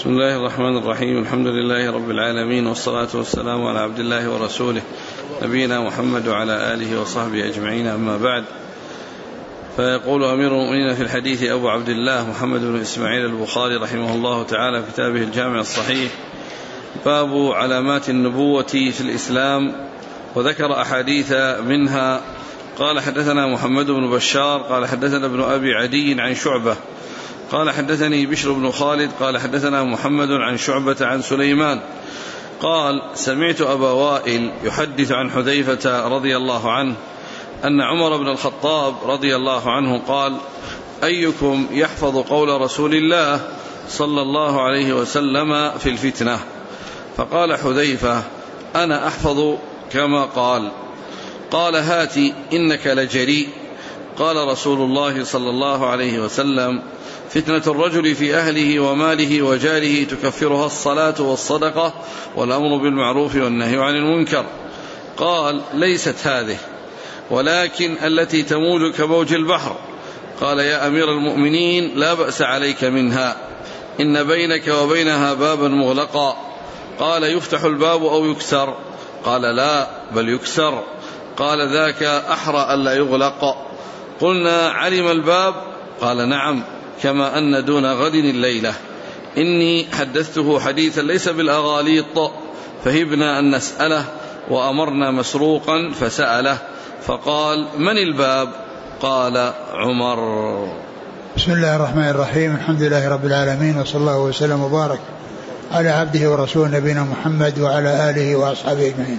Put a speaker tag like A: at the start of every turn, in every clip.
A: بسم الله الرحمن الرحيم. الحمد لله رب العالمين، والصلاة والسلام على عبد الله ورسوله نبينا محمد وعلى آله وصحبه أجمعين، أما بعد. فيقول أمير المؤمنين في الحديث أبو عبد الله محمد بن إسماعيل البخاري رحمه الله تعالى في كتابه الجامع الصحيح: باب علامات النبوة في الإسلام، وذكر أحاديث منها. قال: حدثنا محمد بن بشار قال حدثنا ابن أبي عدي عن شعبة قال حدثني بشر بن خالد قال حدثنا محمد عن شعبة عن سليمان قال: سمعت أبا وائل يحدث عن حذيفة رضي الله عنه أن عمر بن الخطاب رضي الله عنه قال: أيكم يحفظ قول رسول الله صلى الله عليه وسلم في الفتنة؟ فقال حذيفة: أنا أحفظ كما قال. قال: هات إنك لجريء. قال رسول الله صلى الله عليه وسلم: فتنة الرجل في أهله وماله وجاره تكفرها الصلاة والصدقة والأمر بالمعروف والنهي عن المنكر. قال: ليست هذه، ولكن التي تموج كموج البحر. قال: يا أمير المؤمنين، لا بأس عليك منها، إن بينك وبينها بابا مغلقا. قال: يفتح الباب أو يكسر؟ قال: لا، بل يكسر. قال: ذاك أحرى ألا يغلق. قلنا: علم الباب؟ قال: نعم، كما أن دون غد الليلة. إني حدثته حديثا ليس بالأغاليط، فهبنا أن نسأله، وأمرنا مسروقا فسأله، فقال: من الباب؟ قال: عمر.
B: بسم الله الرحمن الرحيم. الحمد لله رب العالمين، وصلى الله وسلم وبارك على عبده ورسوله نبينا محمد وعلى آله وأصحابه أجمعين.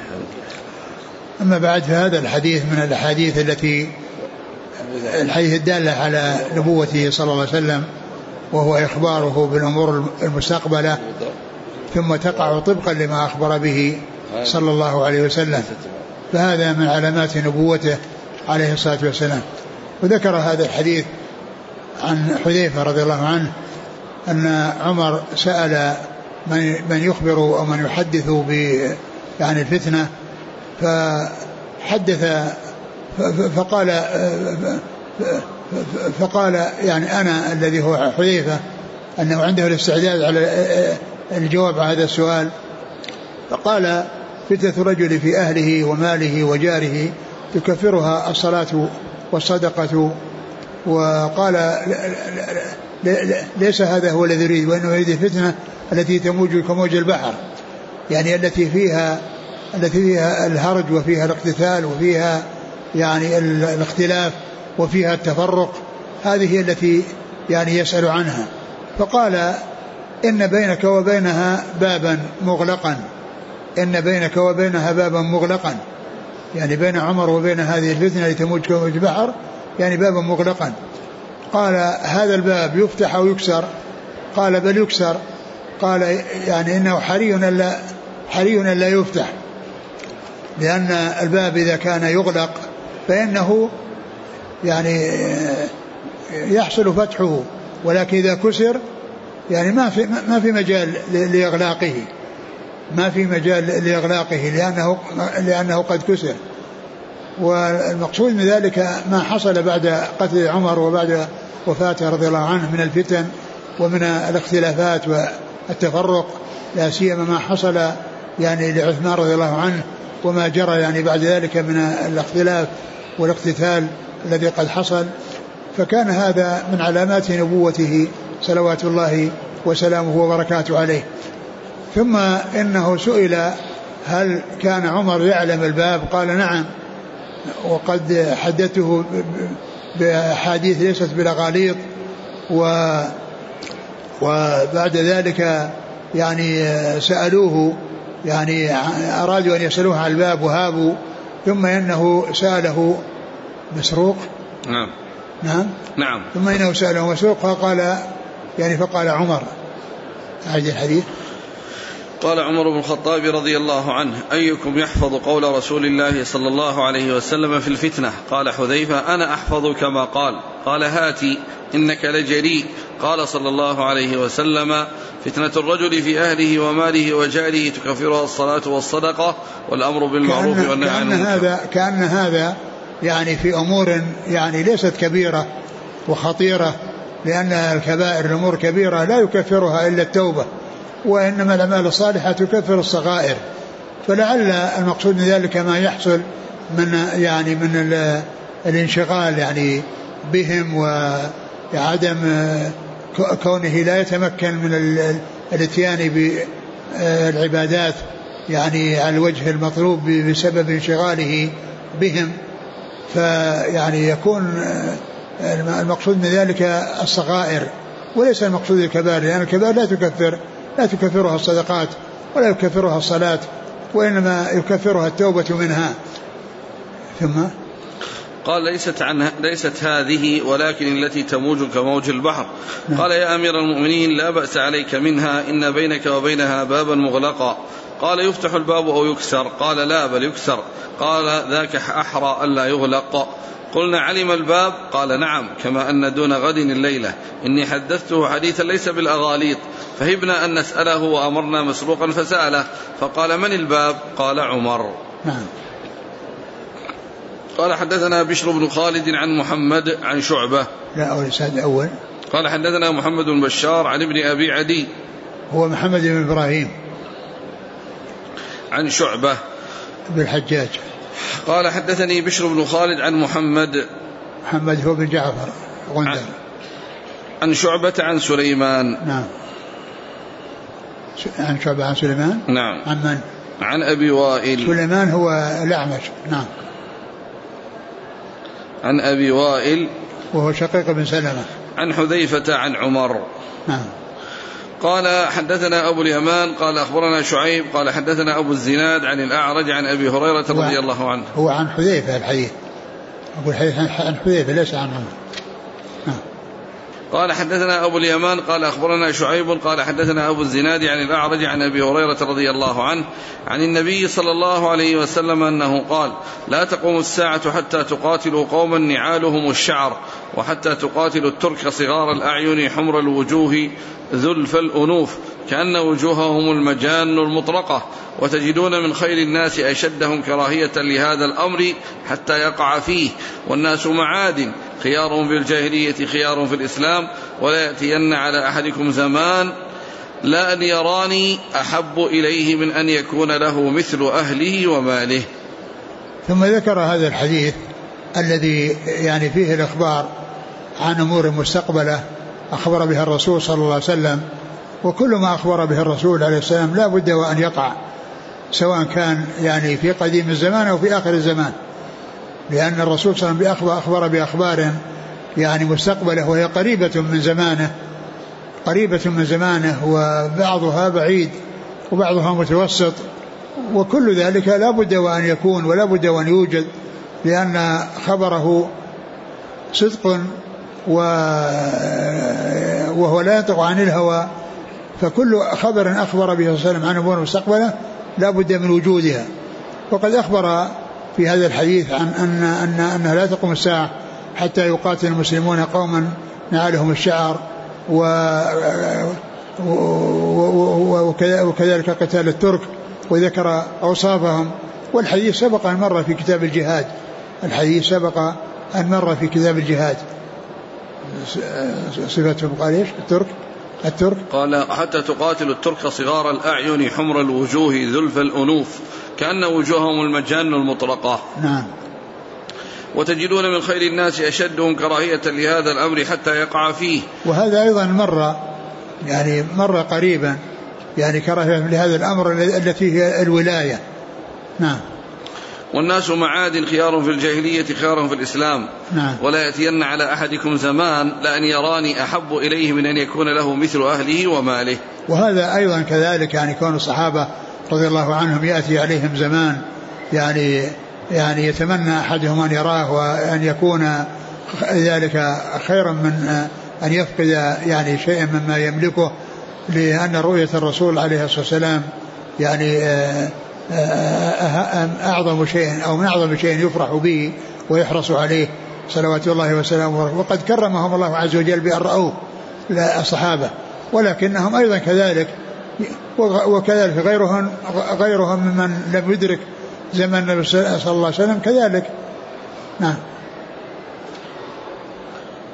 B: أما بعد، فهذا الحديث من الأحاديث الحديث الدالة على نبوته صلى الله عليه وسلم، وهو إخباره بالأمور المستقبلة ثم تقع طبقا لما أخبر به صلى الله عليه وسلم، فهذا من علامات نبوته عليه الصلاة والسلام. وذكر هذا الحديث عن حذيفة رضي الله عنه أن عمر سأل من يخبر أو من يحدث يعني الفتنة، فحدث فقال يعني أنا الذي هو حذيفة أنه عنده الاستعداد على الجواب على هذا السؤال. فقال: فتنة الرجل في أهله وماله وجاره تكفرها الصلاة والصدقة. وقال: ليس هذا هو الذي يريد، وإنه يريد الفتنة التي تموج كموج البحر، يعني التي فيها الهرج وفيها الاقتتال وفيها يعني الاختلاف وفيها التفرق، هذه هي التي يعني يسأل عنها. فقال: إن بينك وبينها بابا مغلقا، إن بينك وبينها بابا مغلقا، يعني بين عمر وبين هذه الفتنة التي تموج كموج البحر يعني بابا مغلقا. قال: هذا الباب يفتح أو يكسر؟ قال: بل يكسر. قال: يعني إنه حري لا يفتح، لأن الباب إذا كان يغلق فإنه يعني يحصل فتحه، ولكن إذا كسر يعني ما في مجال لإغلاقه، ما في مجال لإغلاقه لأنه قد كسر. والمقصود من ذلك ما حصل بعد قتل عمر وبعد وفاته رضي الله عنه من الفتن ومن الاختلافات والتفرق، لا سيما ما حصل يعني لعثمان رضي الله عنه وما جرى يعني بعد ذلك من الاختلاف والاقتتال الذي قد حصل. فكان هذا من علامات نبوته صلوات الله وسلامه وبركاته عليه. ثم إنه سئل: هل كان عمر يعلم الباب؟ قال: نعم، وقد حدثته بأحاديث ليست بالأغاليط. وبعد ذلك يعني سألوه، يعني أرادوا أن يسألوه عن الباب وهابوا، ثم إنه سأله مسروق. نعم. ثم إنه سأله مسروق فقال عمر: أعد الحديث.
A: قال عمر بن الخطاب رضي الله عنه: أيكم يحفظ قول رسول الله صلى الله عليه وسلم في الفتنة؟ قال حذيفة: أنا أحفظ كما قال. قال: هاتي إنك لجريء. قال صلى الله عليه وسلم: فتنة الرجل في أهله وماله وجاره تكفرها الصلاة والصدقة والأمر بالمعروف والنهي عن المنكر.
B: كأن هذا يعني في أمور يعني ليست كبيرة وخطيرة، لأن الكبائر الأمور كبيرة لا يكفرها إلا التوبة، وإنما الأعمال الصالحة تكفر الصغائر. فلعل المقصود من ذلك ما يحصل من يعني من الانشغال يعني بهم، وعدم كونه لا يتمكن من الاتيان بالعبادات يعني على الوجه المطلوب بسبب انشغاله بهم. فيعني يكون المقصود من ذلك الصغائر وليس المقصود الكبائر، لأن الكبائر لا تكفرها الصدقات ولا يكفرها الصلاة، وإنما يكفرها التوبة منها. ثم
A: قال ليست هذه ولكن التي تموج كموج البحر. قال يا أمير المؤمنين لا بأس عليك منها، إن بينك وبينها بابا مغلقا. قال يفتح الباب أو يكسر؟ قال لا بل يكسر. قال ذاك أحرى ألا يغلق. قلنا علم الباب؟ قال نعم، كما أن دون غد الليلة إني حدثته حديثا ليس بالأغاليط، فهبنا أن نسأله وأمرنا مسروقا فسأله فقال من الباب؟ قال عمر.
B: نعم.
A: قال حدثنا بشر بن خالد عن محمد عن شعبة.
B: لا أول.
A: قال حدثنا محمد بن بشار عن ابن أبي عدي
B: هو محمد بن إبراهيم
A: عن شعبة
B: بالحجاج.
A: قال حدثني بشر بن خالد عن محمد
B: هو بن جعفر غندر
A: عن شعبة عن سليمان.
B: نعم. عن شعبة عن سليمان.
A: نعم.
B: عن من؟
A: عن أبي وائل.
B: سليمان هو الأعمش. نعم.
A: عن أبي وائل
B: وهو شقيق بن سلمة.
A: عن حذيفة عن عمر.
B: نعم.
A: قال حدثنا أبو اليمان قال أخبرنا شعيب قال حدثنا أبو الزناد عن الأعرج عن أبي هريرة رضي الله عنه.
B: هو عن حذيفة الحديث، أقول عن حذيفة ليس عن عمر.
A: قال حدثنا أبو اليمان قال أخبرنا شعيب قال حدثنا أبو الزناد عن الأعرج عن أبي هريرة رضي الله عنه عن النبي صلى الله عليه وسلم أنه قال لا تقوم الساعة حتى تقاتلوا قوما نعالهم الشعر، وحتى تقاتلوا الترك صغار الأعين حمر الوجوه ذلف الأنوف كأن وجوههم المجان المطرقة، وتجدون من خير الناس أشدهم كراهية لهذا الأمر حتى يقع فيه، والناس معادن خيار في الجاهلية خيار في الإسلام، ولا يأتين على أحدكم زمان لا أن يراني أحب إليه من أن يكون له مثل أهله وماله.
B: ثم ذكر هذا الحديث الذي يعني فيه الإخبار عن أمور مستقبلة أخبر بها الرسول صلى الله عليه وسلم، وكل ما أخبر به الرسول عليه السلام لا بد وأن يقع، سواء كان يعني في قديم الزمان أو في آخر الزمان، لأن الرسول صلى الله عليه وسلم أخبر بأخبار يعني مستقبلة وهي قريبة من زمانه وبعضها بعيد وبعضها متوسط، وكل ذلك لا بد وأن يكون ولا بد وأن يوجد، لأن خبره صدق وهو لا ينطق عن الهوى، فكل خبر أخبر به صلى الله عليه وسلم عن أمور مستقبلة لا بد من وجودها. وقد أخبر في هذا الحديث عن أنها لا تقوم الساعة حتى يقاتل المسلمون قوما نعالهم الشعر وكذلك قتال الترك، وذكر أوصافهم. والحديث سبق أن مر في كتاب الجهاد، صفتهم قال إيش؟ الترك
A: قال حتى تقاتل الترك صغار الأعين حمر الوجوه ذلف الأنوف كأن وجوههم المجان المطرقة.
B: نعم.
A: وتجدون من خير الناس أشدهم كراهية لهذا الأمر حتى يقع فيه.
B: وهذا أيضا مر قريبا يعني كراهية لهذا الأمر التي هي الولاية. نعم.
A: والناس معاد خيار في الجاهلية خيار في الإسلام.
B: نعم.
A: ولا يأتين على أحدكم زمان لأن يراني أحب إليه من أن يكون له مثل أهله وماله.
B: وهذا أيضا كذلك يعني كون الصحابة رضي الله عنهم يأتي عليهم زمان يعني يتمنى أحدهم أن يراه وأن يكون ذلك خيرا من أن يفقد يعني شيئا مما يملكه، لأن رؤية الرسول عليه الصلاة والسلام يعني أعظم شيء أو من أعظم شيء يفرح به ويحرص عليه صلوات الله وسلامه. وقد كرمهم الله عز وجل بأن رأوه الصحابة، ولكنهم أيضا كذلك وكذلك غيرهم ممن لم يدرك زمن النبي صلى الله عليه وسلم كذلك. نعم.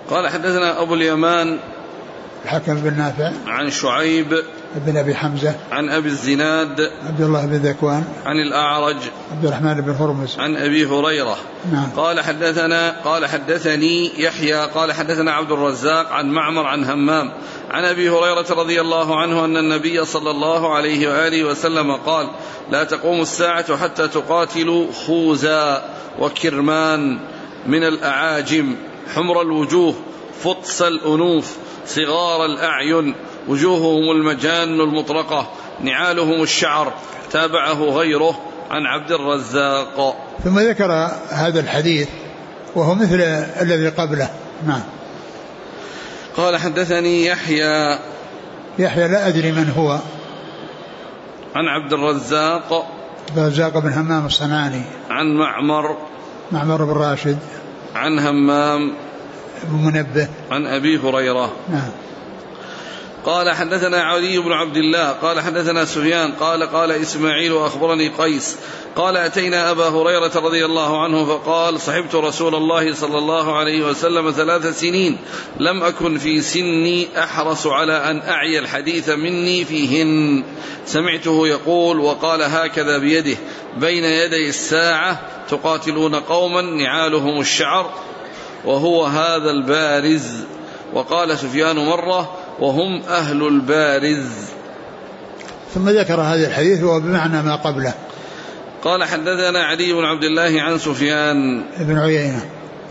A: قال حدثنا أبو اليمان
B: الحكم بن نافع
A: عن شعيب
B: بن أبي حمزة
A: عن أبي الزناد
B: عبد الله بن ذكوان
A: عن الأعرج
B: عبد الرحمن بن هرمز
A: عن أبي هريرة.
B: نعم.
A: قال حدثني يحيى قال حدثنا عبد الرزاق عن معمر عن همام عن أبي هريرة رضي الله عنه أن النبي صلى الله عليه وآله وسلم قال: لا تقوم الساعة حتى تقاتلوا خوزا وكرمان من الأعاجم حمر الوجوه فطس الأنوف صغار الأعين وجوههم المجان المطرقة نعالهم الشعر. تابعه غيره عن عبد الرزاق.
B: ثم ذكر هذا الحديث وهو مثل الذي قبله. نعم.
A: قال حدثني يحيى
B: لا أدري من هو.
A: عن عبد الرزاق
B: بن همام الصنعاني
A: عن
B: معمر بن راشد
A: عن همام
B: بن منبه
A: عن أبي هريرة.
B: نعم.
A: قال حدثنا علي بن عبد الله قال حدثنا سفيان قال إسماعيل أخبرني قيس قال أتينا أبا هريرة رضي الله عنه فقال: صحبت رسول الله صلى الله عليه وسلم 3 سنين لم أكن في سني أحرص على أن أعي الحديث مني فيهن. سمعته يقول وقال هكذا بيده: بين يدي الساعة تقاتلون قوما نعالهم الشعر وهو هذا البارز. وقال سفيان مرة: وهم أهل البارز.
B: ثم ذكر هذا الحديث وهو بمعنى ما قبله.
A: قال حدثنا علي بن عبد الله عن سفيان
B: بن عيينة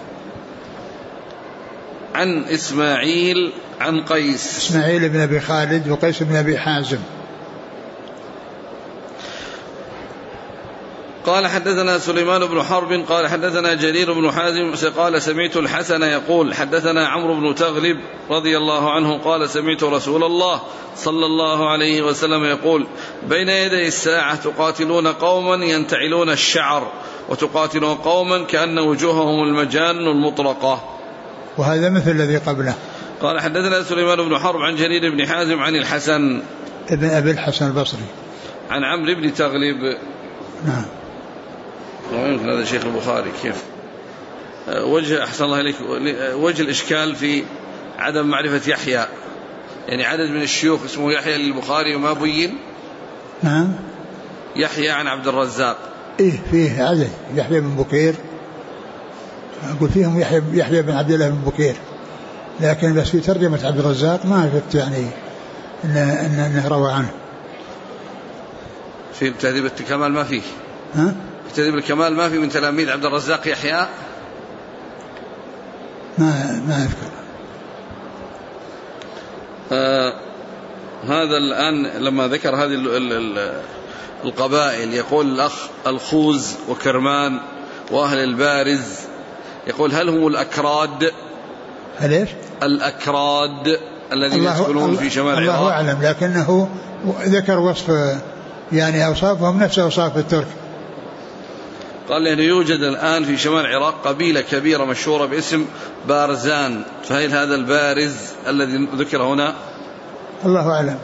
A: عن إسماعيل عن قيس
B: إسماعيل بن أبي خالد وقيس بن أبي حازم.
A: قال حدثنا سليمان بن حرب قال حدثنا جرير بن حازم قال سمعت الحسن يقول حدثنا عمرو بن تغلب رضي الله عنه قال سمعت رسول الله صلى الله عليه وسلم يقول: بين يدي الساعة تقاتلون قوما ينتعلون الشعر وتقاتلون قوما كأن وجوههم المجان المطرقة.
B: وهذا مثل الذي قبله.
A: قال حدثنا سليمان بن حرب عن جرير بن حازم عن الحسن
B: ابن أبي الحسن البصري
A: عن عمرو بن تغلب.
B: نعم.
A: ويمكن هذا شيخ البخاري كيف وجه أحسن الله إليك وجه الإشكال في عدم معرفة يحيى، يعني عدد من الشيوخ اسمه يحيى للبخاري وما بين.
B: نعم.
A: يحيى عن عبد الرزاق
B: فيه عدد يحيى بن بكير أقول فيهم يحيى بن عبد الله بن بكير، لكن بس في ترجمة عبد الرزاق ما عرفت يعني إنه روى عنه.
A: في تهذيب الكمال ما فيه. في تهذيب الكمال ما في من تلاميذ عبد الرزاق يحيى
B: ما أذكر.
A: هذا الآن لما ذكر هذه القبائل يقول الأخ الخوز وكرمان وأهل البارز، يقول هل هم الأكراد؟
B: هل إيش؟
A: الأكراد الذين يسكنون في شمال العراق.
B: الله أعلم، لكنه ذكر وصف يعني أوصافهم نفس أوصاف الترك.
A: قال لأنه يوجد الآن في شمال العراق قبيلة كبيرة مشهورة باسم بارزان، فهل هذا البارز الذي ذكر هنا؟
B: الله أعلم.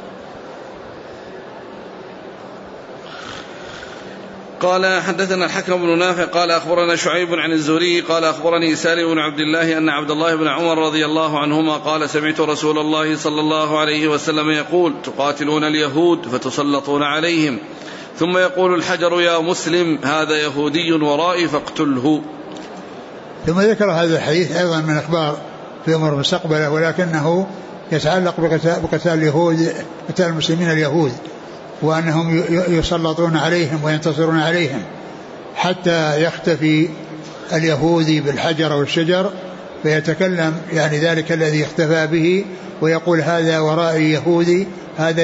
A: قال حدثنا الحكم بن نافع قال أخبرنا شعيب عن الزهري قال أخبرني سالم بن عبد الله أن عبد الله بن عمر رضي الله عنهما قال سمعت رسول الله صلى الله عليه وسلم يقول: تقاتلون اليهود فتسلطون عليهم ثم يقول الحجر يا مسلم هذا يهودي ورائي فاقتله.
B: ثم ذكر هذا الحديث أيضا من أخبار في أمر مستقبله، ولكنه يتعلق بقتال اليهود، قتال المسلمين اليهود، وأنهم يسلطون عليهم وينتصرون عليهم حتى يختفي اليهودي بالحجر والشجر فيتكلم يعني ذلك الذي اختفى به ويقول هذا ورائي يهودي، هذا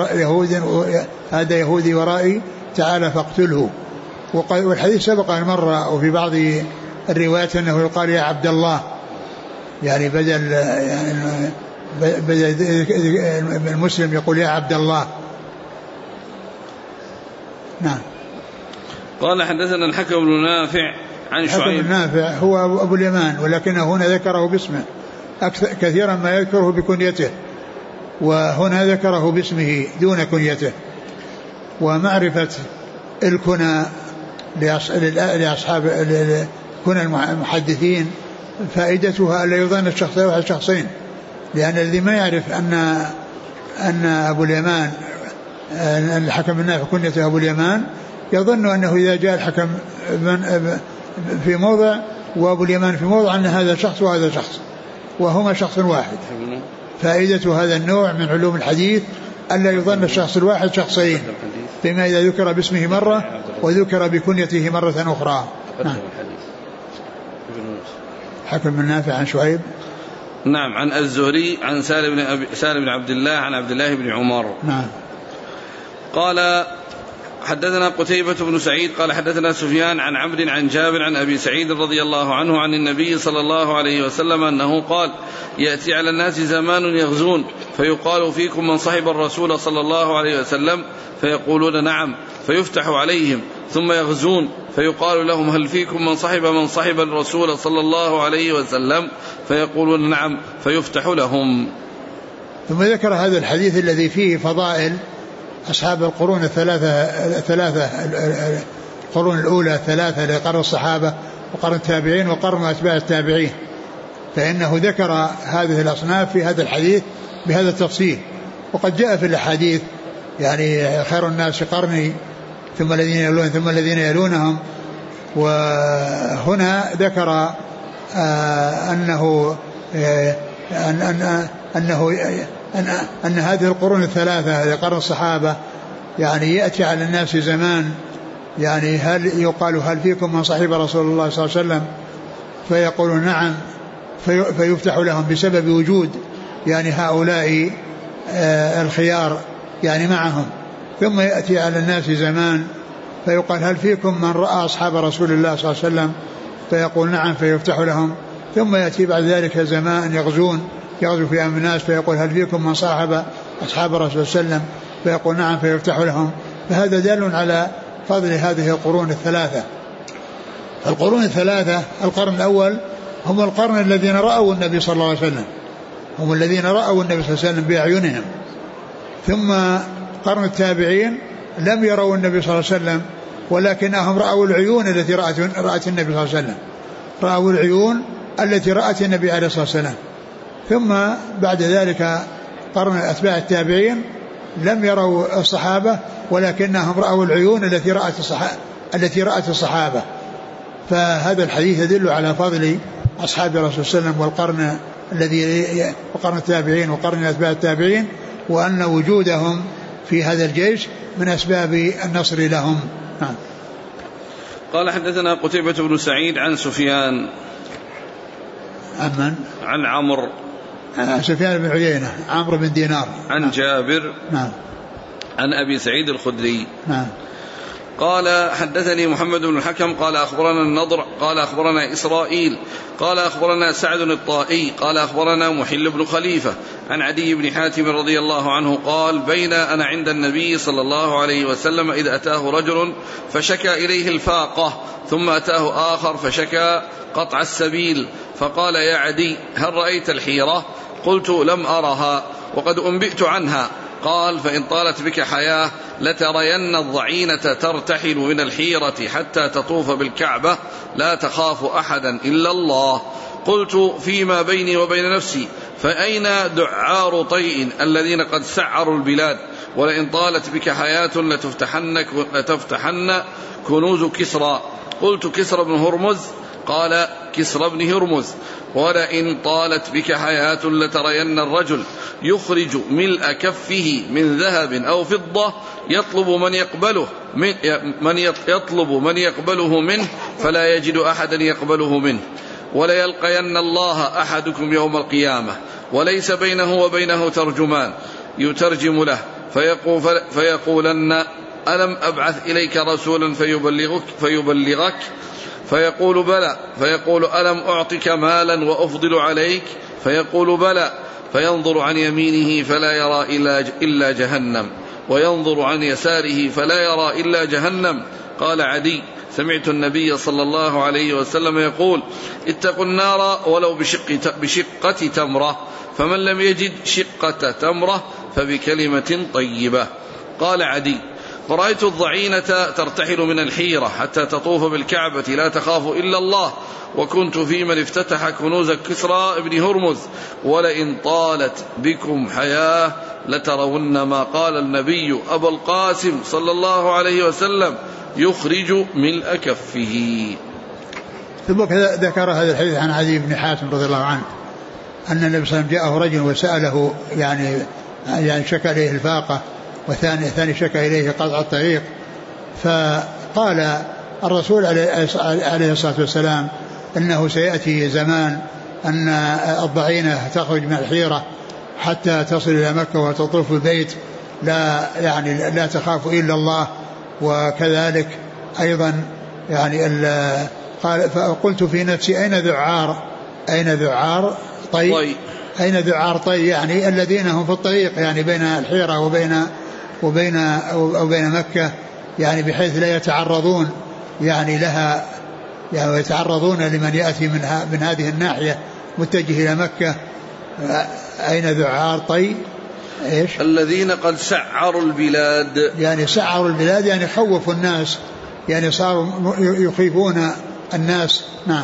B: يهودي ورائي تعالى فاقتله. والحديث سبق أن مر وفي بعض الروايات أنه يقال يا عبد الله، يعني بدل المسلم يقول يا عبد الله. نعم.
A: قال حدثنا الحكم بن نافع عن شعيب.
B: الحكم بن نافع هو أبو اليمان، ولكنه هنا ذكره باسمه كثيرا ما يذكره بكنيته، وهنا ذكره باسمه دون كنيته. ومعرفة الكنى لأصحاب كنى المحدثين فائدتها ألا يظن الشخص واحد شخصين، لأن الذي ما يعرف أن أبو اليمان الحكم النافع كنيته أبو اليمان يظن أنه إذا جاء الحكم في موضع وأبو اليمان في موضع أن هذا شخص وهذا شخص وهما شخص واحد. فائدة هذا النوع من علوم الحديث ألا يظن الشخص الواحد شخصين، فيما إذا ذكر باسمه مرة وذكر بكنيته مرة أخرى. حكم النافع عن شعيب
A: نعم عن الزهري عن سالم بن عبد الله عن عبد الله بن عمر
B: نعم.
A: قال حدثنا قتيبة بن سعيد قال حدثنا سفيان عن عمرو عن جابر عن أبي سعيد رضي الله عنه عن النبي صلى الله عليه وسلم أنه قال يأتي على الناس زمان يغزون فيقال فيكم من صحب الرسول صلى الله عليه وسلم فيقولون نعم فيفتح عليهم ثم يغزون فيقال لهم هل فيكم من صحب الرسول صلى الله عليه وسلم فيقولون نعم فيفتح لهم.
B: ثم ذكر هذا الحديث الذي فيه فضائل أصحاب القرون الثلاثة القرون الأولى ثلاثة لقرن الصحابة وقرن التابعين وقرن أتباع التابعين، فإنه ذكر هذه الأصناف في هذا الحديث بهذا التفصيل. وقد جاء في الحديث يعني خير الناس قرني ثم الذين يلونهم ثم الذين يلونهم. وهنا ذكر أن هذه القرون الثلاثة لقرن الصحابة يعني يأتي على الناس زمان يعني هل فيكم من صحب رسول الله صلى الله عليه وسلم فيقولون نعم فيفتح لهم بسبب وجود يعني هؤلاء الخيار يعني معهم. ثم يأتي على الناس زمان فيقال هل فيكم من رأى أصحاب رسول الله صلى الله عليه وسلم فيقول نعم فيفتح لهم. ثم يأتي بعد ذلك زمان يغزو في أمر الناس فيقول هل فيكم من صاحب أصحاب الرسول صلى الله عليه وسلم فيقول نعم فيفتح لهم. فهذا دال على فضل هذه القرون الثلاثة. القرون الثلاثة القرن الأول هم القرن الذين رأوا النبي صلى الله عليه وسلم، هم الذين رأوا النبي صلى الله عليه وسلم بأعينهم. ثم قرن التابعين لم يروا النبي صلى الله عليه وسلم ولكنهم رأوا العيون التي رأت النبي صلى الله عليه وسلم، رأوا العيون التي رأت النبي عليه الصلاة والسلام. ثم بعد ذلك قرن أتباع التابعين لم يروا الصحابة ولكنهم رأوا العيون التي رأت الصحابة. فهذا الحديث يدل على فضل أصحاب الرسول صلى الله عليه وسلم والقرن وقرن التابعين وقرن أتباع التابعين، وأن وجودهم في هذا الجيش من أسباب النصر لهم.
A: قال حدثنا قتيبة بن سعيد عن سفيان عن عمرو
B: سفيان بن عيينة عمرو بن دينار
A: عن جابر عن أبي سعيد الخدري قال حدثني محمد بن الحكم قال أخبرنا النضر قال أخبرنا إسرائيل قال أخبرنا سعد الطائي قال أخبرنا محل بن خليفة عن عدي بن حاتم رضي الله عنه قال بين أنا عند النبي صلى الله عليه وسلم إذ أتاه رجل فشكى إليه الفاقة ثم أتاه آخر فشكى قطع السبيل فقال يا عدي هل رأيت الحيرة؟ قلت لم أرها وقد أنبئت عنها. قال فإن طالت بك حياة لترين الضعينة ترتحل من الحيرة حتى تطوف بالكعبة لا تخاف أحدا إلا الله. قلت فيما بيني وبين نفسي فأين دعار طيء الذين قد سعروا البلاد؟ ولئن طالت بك حياة لتفتحن كنوز كسرى. قلت كسرى بن هرمز؟ قال كسرى بن هرمز. ولئن طالت بك حياة لترين الرجل يخرج ملء كفه من ذهب أو فضة يطلب من يقبله منه فلا يجد أحدا يقبله منه. وليلقين الله أحدكم يوم القيامة وليس بينه وبينه ترجمان يترجم له فيقولن ألم أبعث إليك رسولا فيبلغك فيقول بلى فيقول ألم أعطك مالا وأفضل عليك فيقول بلى فينظر عن يمينه فلا يرى إلا جهنم وينظر عن يساره فلا يرى إلا جهنم. قال عدي سمعت النبي صلى الله عليه وسلم يقول اتقوا النار ولو بشقة تمرة فمن لم يجد شقة تمرة فبكلمة طيبة. قال عدي ورأيت الضعينة ترتحل من الحيرة حتى تطوف بالكعبة لا تخاف إلا الله، وكنت في من افتتح كنوز كسرى بن هرمز، ولئن طالت بكم حياة لترون ما قال النبي أبا القاسم صلى الله عليه وسلم يخرج ملء كفه.
B: ثم ذكر هذا الحديث عن عدي بن حاتم رضي الله عنه أن النبي صلى الله عليه وسلم جاءه رجل وسأله يعني شكى إليه الفاقة، والثاني شكى إليه قطع الطريق. فقال الرسول عليه الصلاة والسلام إنه سيأتي زمان أن الضعينة تخرج من الحيرة حتى تصل إلى مكة وتطوف البيت لا تخاف إلا الله. وكذلك أيضا قال فقلت في نفسي أين ذعار طي يعني الذين هم في الطريق يعني بين الحيرة وبين مكة، يعني بحيث لا يتعرضون يعني لها، يعني يتعرضون لمن يأتي من هذه الناحية متجه إلى مكة. أين ذعار طي إيش؟
A: الذين قد سعروا البلاد،
B: يعني سعروا البلاد يعني خوفوا الناس، يعني صاروا يخيفون الناس. نعم.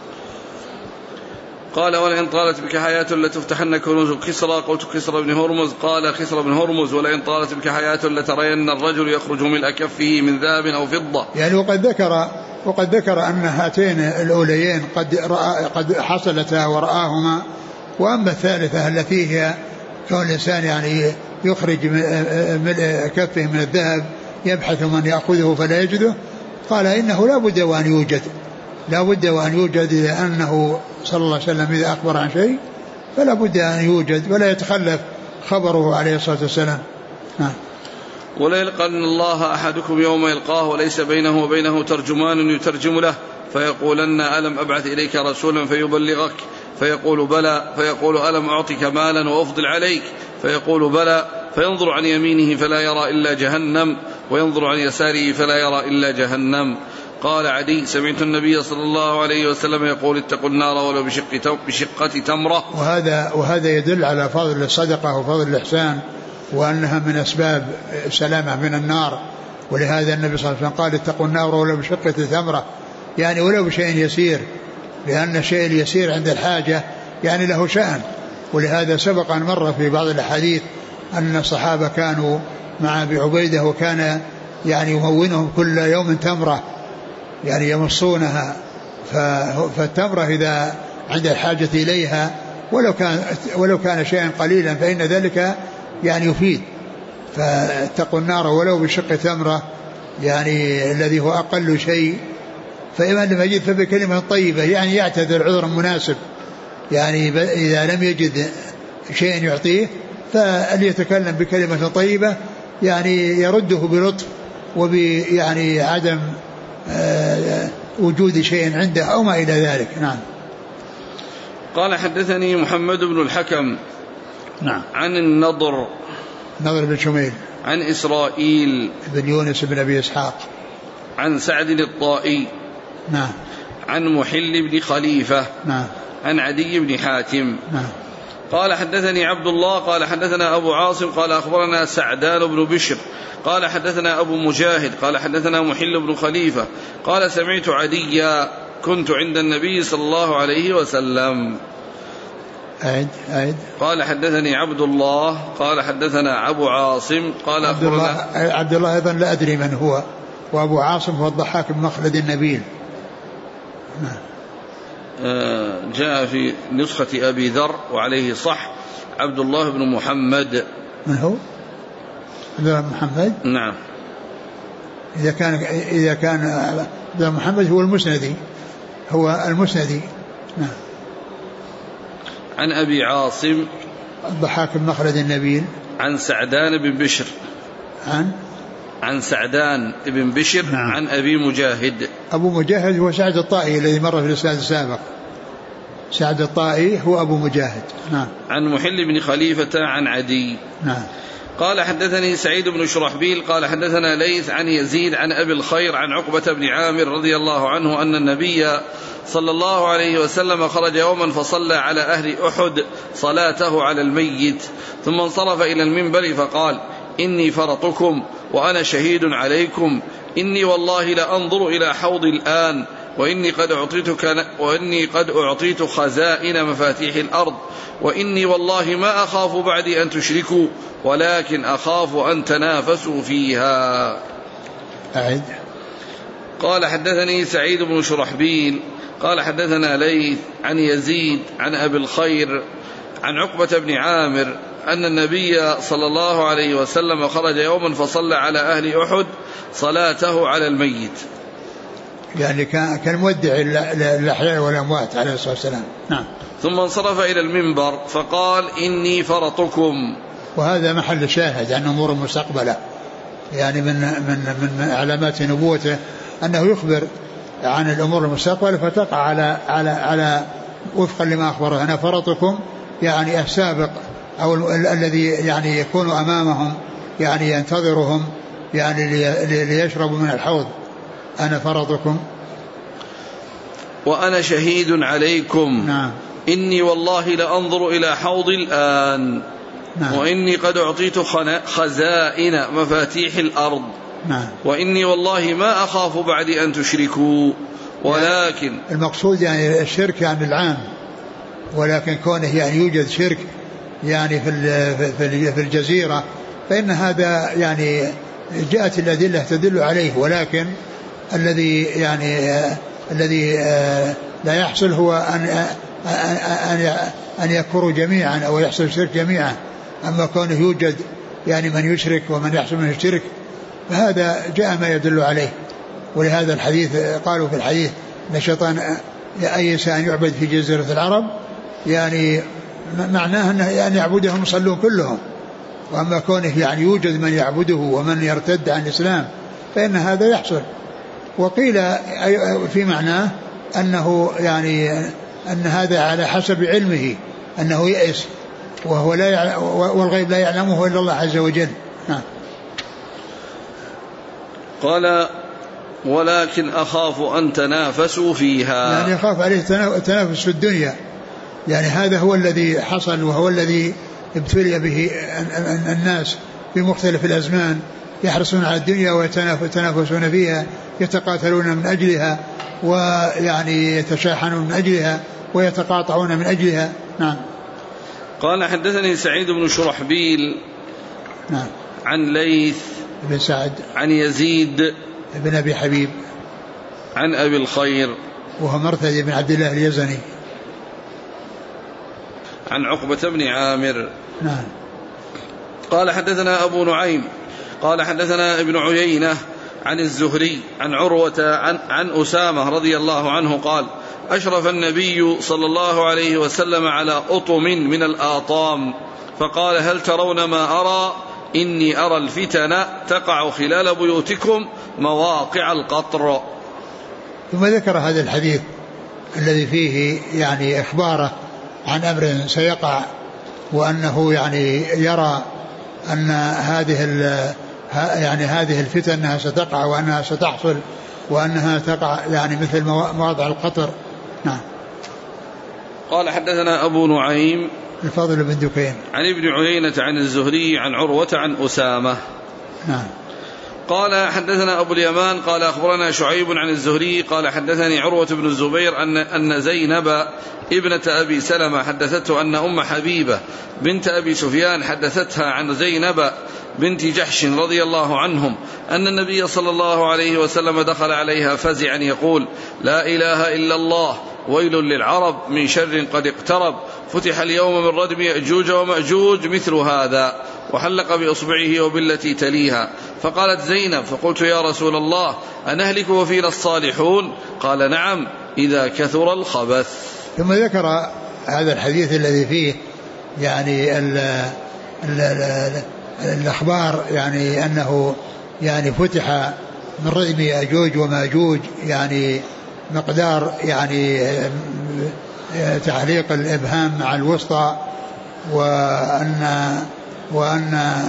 A: قال ولئن طالت بك حياة لتفتحن كنوز كسرى، قلت كسرى بن هرمز، قال كسرى بن هرمز ولئن طالت بك حياة لترين الرجل يخرج ملء كفه من ذهب أو فضة. يعني
B: وقد ذكر أن هاتين الأوليين قد حصلتا ورآهما، وأما الثالثة التي هي كون الإنسان يعني يخرج ملء كفه من الذهب يبحث من يأخذه فلا يجده، قال إنه لا بد وأن يوجد لأنه صلى الله عليه وسلم إذا أخبر عن شيء فلا بد أن يوجد ولا يتخلف خبره عليه الصلاة والسلام.
A: ولا يلقن الله أحدكم يوم يلقاه وليس بينه وبينه ترجمان يترجم له، فيقولن ألم أبعث إليك رسولا فيبلغك، فيقول بلى، فيقول ألم أعطك مالا وأفضل عليك، فيقول بلى، فينظر عن يمينه فلا يرى إلا جهنم، وينظر عن يساره فلا يرى إلا جهنم. قال عدي سمعت النبي صلى الله عليه وسلم يقول اتقوا النار ولو بشقة تمرة.
B: وهذا يدل على فضل الصدقة وفضل الإحسان، وأنها من أسباب سلامة من النار. ولهذا النبي صلى الله عليه وسلم قال اتقوا النار ولو بشقة تمرة، يعني ولو بشيء يسير، لأن الشيء اليسير عند الحاجة يعني له شأن. ولهذا سبق أن مر في بعض الأحاديث أن الصحابة كانوا مع أبي عبيدة وكان يعني يمونهم كل يوم تمرة يعني يمصونها، فالتمرة إذا عند الحاجة إليها ولو كان شيئا قليلا فإن ذلك يعني يفيد. فاتقوا النار ولو بشق تمرة يعني الذي هو أقل شيء، فإما لم يجد فبكلمة طيبة يعني يعتذر عذرا مناسب، يعني إذا لم يجد شيء يعطيه فليتكلم بكلمة طيبة يعني يرده بلطف وبيعني عدم وجود شيء عنده أو ما إلى ذلك. نعم.
A: قال حدثني محمد بن الحكم
B: نعم
A: عن النضر
B: بن شميل
A: عن إسرائيل
B: بن يونس بن أبي إسحاق
A: عن سعد الطائي
B: نعم
A: عن محل بن خليفة
B: نعم
A: عن عدي بن حاتم
B: نعم.
A: قال حدثني عبد الله قال حدثنا أبو عاصم قال أخبرنا سعدان بن بشر قال حدثنا أبو مجاهد قال حدثنا محل بن خليفة قال سمعت عديا كنت عند النبي صلى الله عليه وسلم.
B: أعد.
A: قال حدثني عبد الله قال حدثنا أبو عاصم قال
B: عبد الله أيضا لا أدري من هو، وأبو عاصم هو الضحاك بن مخلد النبيل.
A: جاء في نسخة أبي ذر وعليه صح عبد الله بن محمد.
B: من هو عبد الله بن محمد؟
A: نعم.
B: إذا كان عبد الله محمد هو المسندي. نعم.
A: عن أبي عاصم
B: الضحاك بن مخلد النبيل
A: عن سعدان بن بشر عن سعدان بن بشر نعم. عن أبي مجاهد.
B: أبو مجاهد هو سعد الطائي الذي مر في الإسناد السابق، سعد الطائي هو أبو مجاهد. نعم.
A: عن محل بن خليفة عن عدي.
B: نعم.
A: قال حدثني سعيد بن شرحبيل قال حدثنا ليث عن يزيد عن أبي الخير عن عقبة بن عامر رضي الله عنه أن النبي صلى الله عليه وسلم خرج يوما فصلى على أهل أحد صلاته على الميت ثم انصرف إلى المنبر فقال إني فرطكم وأنا شهيد عليكم، إني والله لأنظر إلى حوض الآن، وإني قد أعطيت خزائن مفاتيح الأرض، وإني والله ما أخاف بعدي أن تشركوا، ولكن أخاف أن تنافسوا فيها.
B: أعد.
A: قال حدثني سعيد بن شرحبيل قال حدثنا ليث عن يزيد عن أبي الخير عن عقبة بن عامر أن النبي صلى الله عليه وسلم خرج يوما فصلى على أهل أحد صلاته على الميت،
B: يعني كان مودع الأحياء والأموات عليه الصلاة والسلام. نعم.
A: ثم انصرف إلى المنبر فقال إني فرطكم.
B: وهذا محل شاهد عن أمور المستقبلة، يعني من علامات نبوته أنه يخبر عن الأمور المستقبلة فتقع على وفقا لما أخبره. أنا فرطكم يعني السابق أو الذي يعني يكون أمامهم، يعني ينتظرهم يعني ليشربوا من الحوض. أنا فرطكم
A: وأنا شهيد عليكم.
B: نعم.
A: إني والله لأنظر إلى حوض الآن. نعم. وإني قد أعطيت خزائن مفاتيح الأرض.
B: نعم.
A: وإني والله ما أخاف بعد أن تشركوا، ولكن
B: يعني المقصود يعني الشرك يعني العام، ولكن كونه يعني يوجد شرك يعني في الجزيرة فإن هذا يعني جاءت الأدلة تدل عليه، ولكن الذي لا يحصل هو أن يكفروا جميعا أو يحصل الشرك جميعا. أما كونه يوجد يعني من يشرك ومن يحصل منه الشرك فهذا جاء ما يدل عليه. ولهذا الحديث قالوا في الحديث أن الشيطان يأيس أن يعبد في جزيرة العرب، يعني معناه أن يعبدهم يصلون كلهم، وأما كونه يعني يوجد من يعبده ومن يرتد عن الإسلام فإن هذا يحصل. وقيل في معناه أنه يعني أن هذا على حسب علمه أنه يأس وهو والغيب لا يعلمه إلا الله عز وجل. نعم.
A: قال ولكن أخاف أن تنافسوا فيها،
B: يعني يخاف عليه التنافس في الدنيا، يعني هذا هو الذي حصل وهو الذي ابتلي به الناس في مختلف الأزمان، يحرصون على الدنيا ويتنافسون فيها، يتقاتلون من أجلها ويعني يتشاحنون من أجلها ويتقاطعون من أجلها. نعم.
A: قال حدثني سعيد بن شرحبيل
B: نعم
A: عن ليث
B: بن سعد
A: عن يزيد
B: بن أبي حبيب
A: عن أبي الخير
B: وهو مرثد بن عبد الله اليزني
A: عن عقبة بن عامر.
B: نعم.
A: قال حدثنا أبو نعيم قال حدثنا ابن عيينة عن الزهري عن عروة عن أسامة رضي الله عنه قال أشرف النبي صلى الله عليه وسلم على أطم من الآطام فقال هل ترون ما أرى؟ إني أرى الفتن تقع خلال بيوتكم مواقع القطر.
B: ثم ذكر هذا الحديث الذي فيه يعني إخباره عن أمر سيقع، وأنه يعني يرى أن هذه الفتن أنها ستقع وأنها ستحصل وأنها تقع يعني مثل مواضع القطر. نعم.
A: قال حدثنا أبو نعيم
B: الفضل بن دكين
A: عن ابن عيينة عن الزهري عن عروة عن أسامة.
B: نعم.
A: قال حدثنا أبو اليمان قال أخبرنا شعيب عن الزهري قال حدثني عروة بن الزبير أن زينب ابنة أبي سلمة حدثته أن أم حبيبة بنت أبي سفيان حدثتها عن زينب بنت جحش رضي الله عنهم أن النبي صلى الله عليه وسلم دخل عليها فزعا يقول لا إله إلا الله ويل للعرب من شر قد اقترب فتح اليوم من ردم يأجوج ومأجوج مثل هذا وحلق بإصبعه وبالتي تليها. فقالت زينب فقلت يا رسول الله أنهلك وفينا الصالحون؟ قال نعم إذا كثر الخبث.
B: ثم ذكر هذا الحديث الذي فيه يعني الأخبار يعني أنه يعني فتح من ردم يأجوج ومأجوج يعني مقدار يعني تعليق الإبهام مع الوسطى، وأن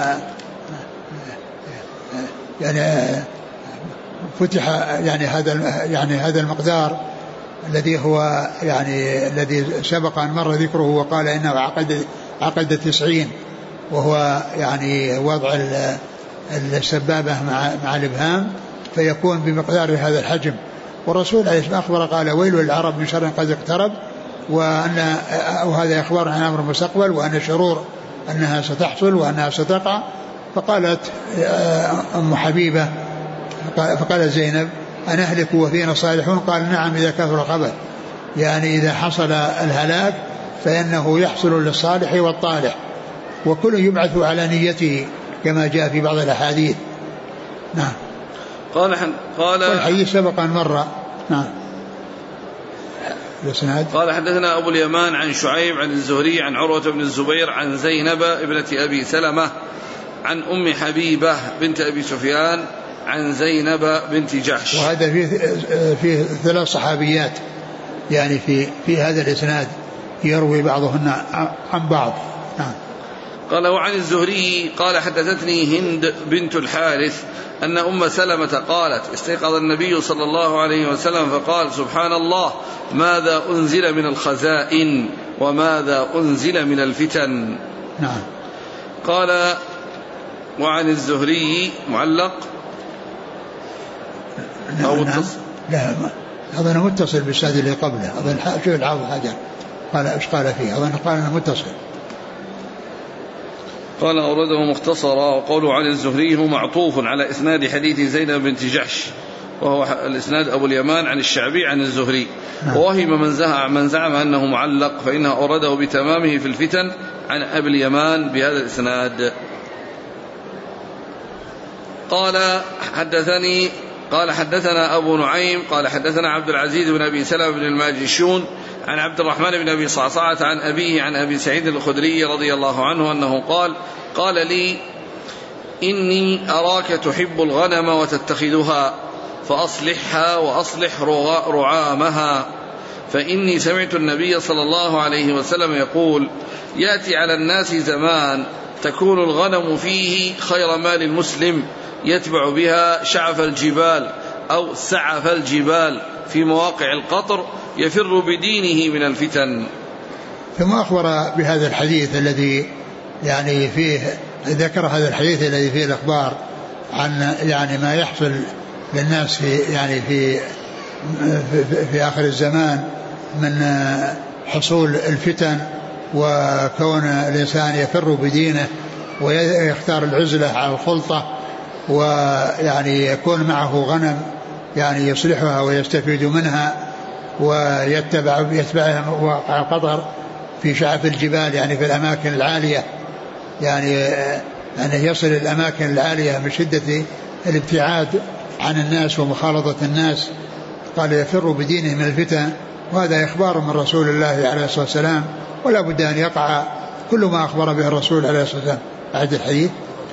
B: يعني فتح يعني هذا المقدار الذي هو يعني الذي سبق أن مر ذكره وقال إنه عقد 90 وهو يعني وضع السبابة مع الإبهام فيكون بمقدار هذا الحجم. والرسول عليه الصلاة والسلام أخبر قال ويل للعرب من شر قد اقترب، وهذا إخبار عن أمر المستقبل وأن الشرور أنها ستحصل وأنها ستقع. فقالت أم حبيبة فقالت زينب أنهلك وفينا صالحون؟ قال نعم إذا كثر الخبث، يعني إذا حصل الهلاك فإنه يحصل للصالح والطالح، وكل يبعث على نيته كما جاء في بعض الأحاديث. نعم. والحديث سبق أن مر. نعم.
A: قال حدثنا أبو اليمان عن شعيب عن الزهري عن عروة بن الزبير عن زينب ابنة أبي سلمة عن أم حبيبة بنت أبي سفيان عن زينب بنت جحش.
B: وهذا فيه 3 صحابيات يعني في هذا الإسناد يروي بعضهن عن بعض. نعم.
A: قال وعن الزهري قال حدثتني هند بنت الحارث أن أم سلمة قالت استيقظ النبي صلى الله عليه وسلم فقال سبحان الله ماذا أنزل من الخزائن وماذا أنزل من الفتن.
B: نعم.
A: قال وعن الزهري معلق أو متصل؟
B: لا أظن متصل بالسند اللي قبله، أظن شوف العوض حاجة قال إيش قال فيه، أظن قال أنه متصل.
A: قال أورده مختصرا. وقوله عن الزهري هو معطوف على إسناد حديث زينب بنت جحش وهو الإسناد أبو اليمان عن الشعبي عن الزهري. ووهم من زعم أنه معلق فإنه أورده بتمامه في الفتن عن أبي اليمان بهذا الإسناد. قال حدثنا أبو نعيم قال حدثنا عبد العزيز بن أبي سلمة بن الماجشون عن عبد الرحمن بن أبي صعصعة عن أبيه عن أبي سعيد الخدري رضي الله عنه أنه قال لي إني أراك تحب الغنم وتتخذها فأصلحها وأصلح رعامها، فإني سمعت النبي صلى الله عليه وسلم يقول يأتي على الناس زمان تكون الغنم فيه خير مال المسلم يتبع بها شعف الجبال أو سعف الجبال في مواقع القطر يفر بدينه من الفتن.
B: ثم أخبر بهذا الحديث الذي يعني فيه ذكر هذا الحديث الذي فيه الأخبار عن يعني ما يحصل للناس في آخر الزمان من حصول الفتن وكون الإنسان يفر بدينه ويختار العزلة على الخلطة ويعني يكون معه غنم يعني يصلحها ويستفيد منها ويتبعها واقع القطر في شعف الجبال يعني في الأماكن العالية يعني يصل الأماكن العالية من شدة الابتعاد عن الناس ومخالطة الناس. قال يفر بدينه من الفتن، وهذا إخبار من رسول الله عليه الصلاة والسلام ولا بد أن يقع كل ما أخبر به الرسول عليه الصلاة والسلام. أعد الحديث.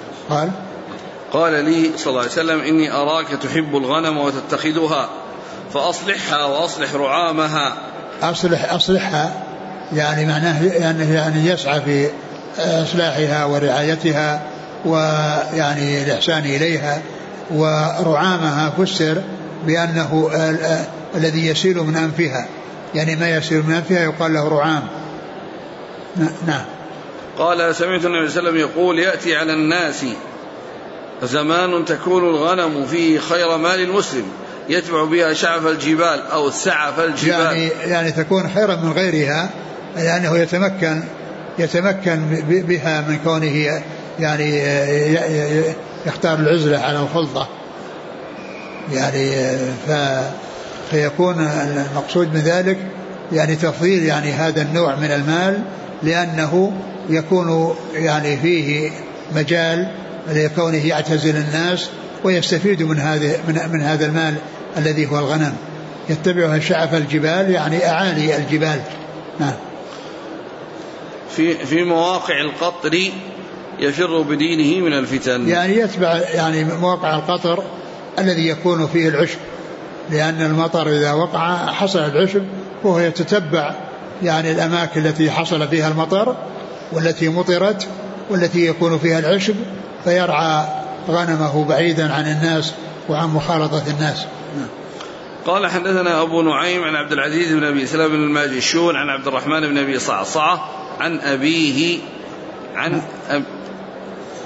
A: قال لي صلى الله عليه وسلم إني أراك تحب الغنم وتتخذها فأصلحها وأصلح رعامها.
B: أصلحها يعني معناه يعني يسعى في إصلاحها ورعايتها ويعني الإحسان إليها. ورعامها فسر بأنه الذي يسيل من أنفها، يعني ما يسيل من أنفها يقال له رعام. نعم.
A: قال سمعت النبي صلى الله عليه وسلم يقول يأتي على الناس زمان تكون الغنم فيه خير مال المسلم يتبع بها شعف الجبال أو سعف الجبال،
B: يعني تكون خيرا من غيرها، لأنه يتمكن بها من كونه يعني يختار العزلة على الخلطة يعني فيكون المقصود من ذلك يعني تفضيل يعني هذا النوع من المال، لأنه يكون يعني فيه مجال لكونه يعتزل الناس ويستفيد من هذا المال الذي هو الغنم، يتبعها شعف الجبال يعني أعالي الجبال. نعم.
A: في مواقع القطر يفر بدينه من الفتن،
B: يعني يتبع يعني مواقع القطر الذي يكون فيه العشب، لأن المطر إذا وقع حصل العشب وهو يتتبع يعني الأماكن التي حصل فيها المطر والتي مطرت والتي يكون فيها العشب فيرعى غنمه بعيدا عن الناس وعن مخالطة الناس.
A: قال حدثنا أبو نعيم عن عبد العزيز بن أبي سلمة بن الماجشون عن عبد الرحمن بن أبي صعصعة عن أبيه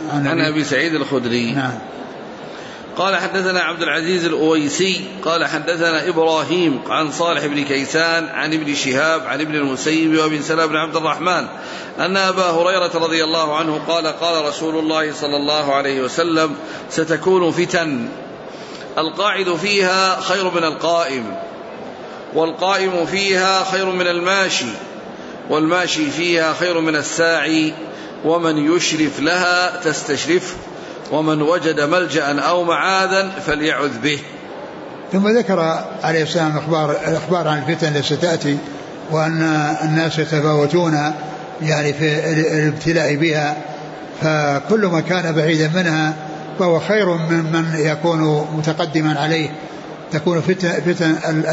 A: عن أبي سعيد الخدري.
B: نعم.
A: قال حدثنا عبد العزيز الأويسي قال حدثنا إبراهيم عن صالح بن كيسان عن ابن شهاب عن ابن المسيب وابن سلام بن عبد الرحمن أن أبا هريرة رضي الله عنه قال قال رسول الله صلى الله عليه وسلم ستكون فتن القاعد فيها خير من القائم والقائم فيها خير من الماشي والماشي فيها خير من الساعي ومن يشرف لها تستشرفه ومن وجد ملجأ أو معاذا فليعذ به.
B: ثم ذكر عليه السلام الأخبار عن الفتن التي ستأتي وأن الناس يتفاوتون يعني في الابتلاء بها، فكل ما كان بعيدا منها فهو خير من يكون متقدما عليه. تكون فتن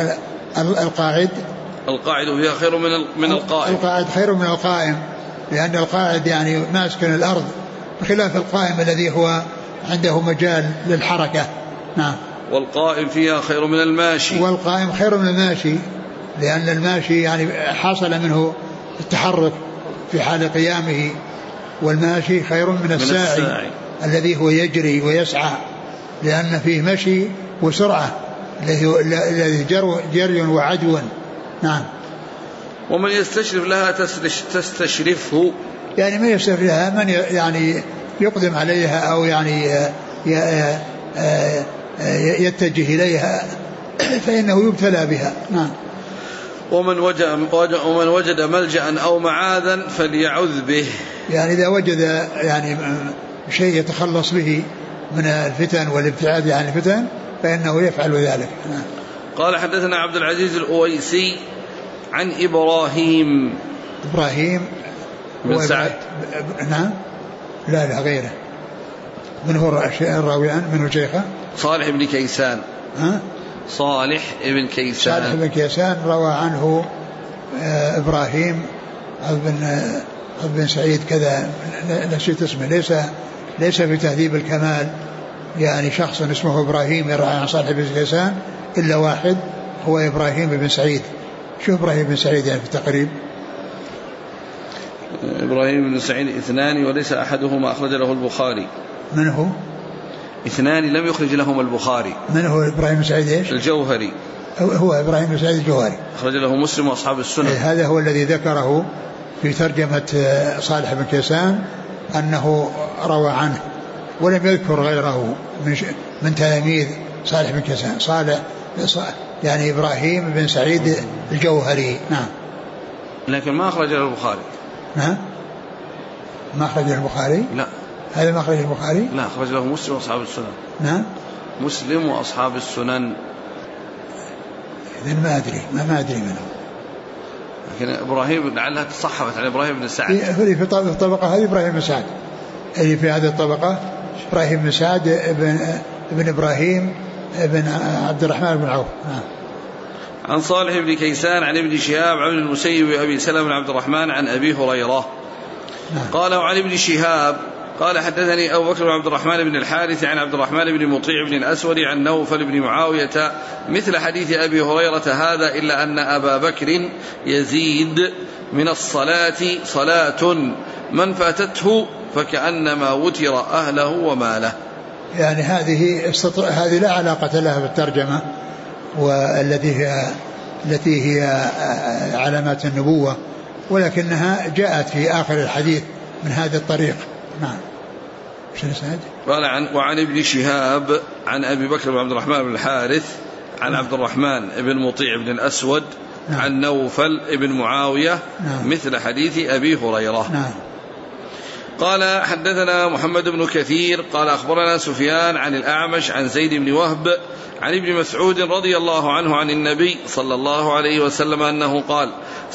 B: القاعد
A: فيها خير من القائم.
B: القاعد خير من القائم، لأن القاعد يعني ماسكن الأرض بخلاف القائم الذي هو عنده مجال للحركة. نعم.
A: والقائم فيها خير من الماشي.
B: والقائم خير من الماشي، لأن الماشي يعني حصل منه التحرك في حال قيامه، والماشي خير من الساعي الذي هو يجري ويسعى، لأن فيه مشي وسرعة الذي جري وعدو. نعم.
A: ومن يستشرف لها تستشرفه،
B: يعني من يستشرف لها من يعني يقدم عليها أو يعني يتجه إليها فإنه يبتلى بها. نعم.
A: ومن وجد ملجأ أو معاذا فليعذ به،
B: يعني إذا وجد يعني شيء يتخلص به من الفتن والابتعاد عن الفتن فإنه يفعل ذلك. نعم.
A: قال حدثنا عبد العزيز الأويسي عن إبراهيم بن سعد.
B: نعم. لا غيره. من هو الراوي عنه؟ من هو شيخه؟
A: صالح بن كيسان. صالح بن كيسان
B: روى عنه إبراهيم بن سعيد كذا، نسيت اسمه، ليس في تهذيب الكمال يعني شخص اسمه إبراهيم يروى عن صالح بن كيسان إلا واحد هو إبراهيم بن سعيد. شو إبراهيم بن سعيد يعني في التقريب؟
A: إبراهيم بن سعيد اثنان وليس أحدهما أخرج له البخاري.
B: من هو؟
A: اثنان لم يخرج لهم البخاري.
B: من هو إبراهيم بن سعيد إيش؟
A: الجوهري.
B: هو إبراهيم بن سعيد الجوهري،
A: أخرج له مسلم وأصحاب السنن.
B: هذا هو الذي ذكره في ترجمة صالح بن كيسان أنه روى عنه، ولم يذكر غيره من تلاميذ صالح بن كيسان. صالح يعني إبراهيم بن سعيد الجوهري. نعم.
A: لكن ما أخرج له البخاري.
B: نعم. ما أخرج له البخاري؟
A: لا.
B: هذا ما أخرج البخاري؟
A: لا، أخرج له مسلم وأصحاب السنن.
B: نعم.
A: مسلم وأصحاب السنن.
B: إذن ما أدري منه.
A: لكن إبراهيم لعلها تصحفت عن إبراهيم بن سعد.
B: في الطبقة هذه إبراهيم بن سعد، اللي في هذه الطبقة إبراهيم بن سعد ابن إبراهيم ابن عبد الرحمن بن عوف.
A: عن صالح بن كيسان عن ابن شهاب عن المسيب وأبي سلمة بن عبد الرحمن عن أبي هريرة. قال وعن ابن شهاب قال حدثني أبو بكر بن عبد الرحمن بن الحارث عن عبد الرحمن بن مطيع بن الأسود عن نوفل بن معاوية مثل حديث أبي هريرة هذا، إلا أن أبا بكر يزيد من الصلاة صلاة من فاتته فكأنما وتر أهله وماله.
B: يعني هذه لا علاقة لها بالترجمة، التي هي علامات النبوة، ولكنها جاءت في آخر الحديث من هذا الطريق. نعم.
A: قال وعن ابن شهاب عن أبي بكر بن عبد الرحمن بن الحارث عن عبد الرحمن بن مطيع بن الأسود عن نوفل بن معاوية مثل حديث أبي هريرة. قال حدثنا محمد بن كثير قال أخبرنا سفيان عن الأعمش عن زيد بن وهب عن ابن مسعود رضي الله عنه عن النبي صلى الله عليه وسلم أنه قال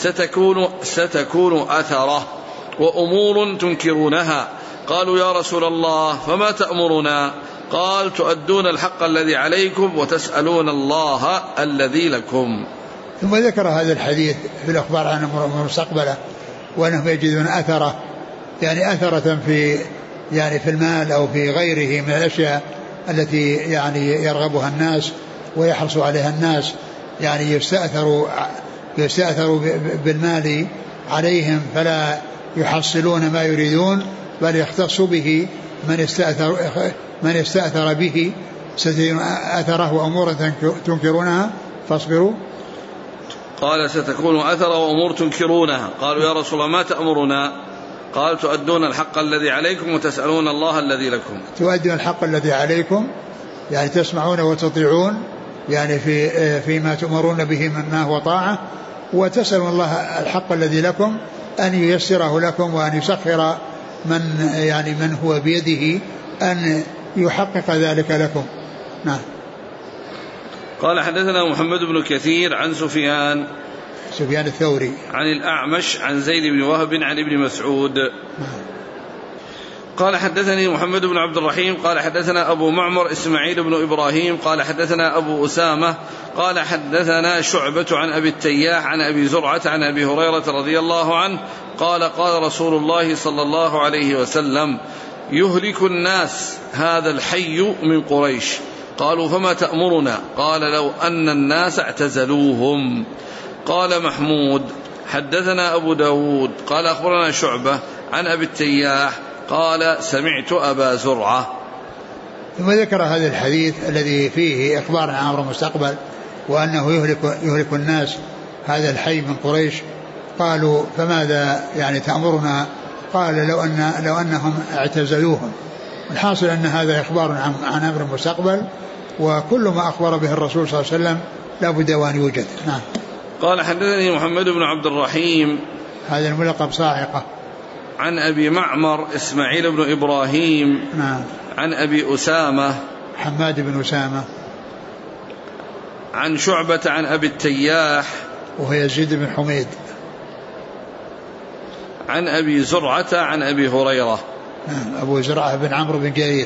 A: ستكون أثرة وأمور تنكرونها. قالوا يا رسول الله فما تأمرنا؟ قال تؤدون الحق الذي عليكم وتسألون الله الذي لكم.
B: ثم ذكر هذا الحديث في الأخبار عن أمور مستقبلة، وأنهم يجدون أثرة، يعني أثرة في المال أو في غيره من الأشياء التي يعني يرغبها الناس ويحرص عليها الناس، يعني يستأثروا بالمال عليهم فلا يحصلون ما يريدون، بل يختصوا به من استأثر به ستجدون أثره وأمورا تنكرونها فاصبروا.
A: قال ستكون أثر وأمور تنكرونها. قالوا يا رسول الله ما تأمرنا؟ قال تؤدون الحق الذي عليكم وتسألون الله الذي لكم.
B: تؤدون الحق الذي عليكم يعني تسمعون وتطيعون يعني فيما تؤمرون به مما هو طاعة، وتسألون الله الحق الذي لكم أن ييسره لكم وأن يسخر من هو بيده أن يحقق ذلك لكم. نعم.
A: قال حدثنا محمد بن كثير عن سفيان
B: الثوري
A: عن الأعمش عن زيد بن وهب عن ابن مسعود. قال حدثني محمد بن عبد الرحيم قال حدثنا أبو معمر إسماعيل بن إبراهيم قال حدثنا أبو أسامة قال حدثنا شعبة عن أبي التياح عن أبي زرعة عن أبي هريرة رضي الله عنه قال قال رسول الله صلى الله عليه وسلم يهلك الناس هذا الحي من قريش. قالوا فما تأمرنا؟ قال لو أن الناس اعتزلوهم. قال محمود حدثنا أبو داود قال أخبرنا شعبة عن أبي التياح قال سمعت أبا زرعة.
B: ثم ذكر هذا الحديث الذي فيه إخبار عن أمر المستقبل وأنه يهلك الناس هذا الحي من قريش. قالوا فماذا يعني تأمرنا؟ قال لو أنهم اعتزلوهم. الحاصل أن هذا إخبار عن أمر المستقبل، وكل ما أخبر به الرسول صلى الله عليه وسلم لا بد وأن يوجد. نعم.
A: قال حدثني محمد بن عبد الرحيم
B: هذا الملقب صاعقة
A: عن أبي معمر إسماعيل بن إبراهيم.
B: نعم.
A: عن أبي أسامة
B: حماد بن أسامة
A: عن شعبة عن أبي التياح
B: وهو يزيد بن حميد
A: عن أبي زرعة عن أبي هريرة.
B: نعم. أبو زرعة بن عمرو بن جرير.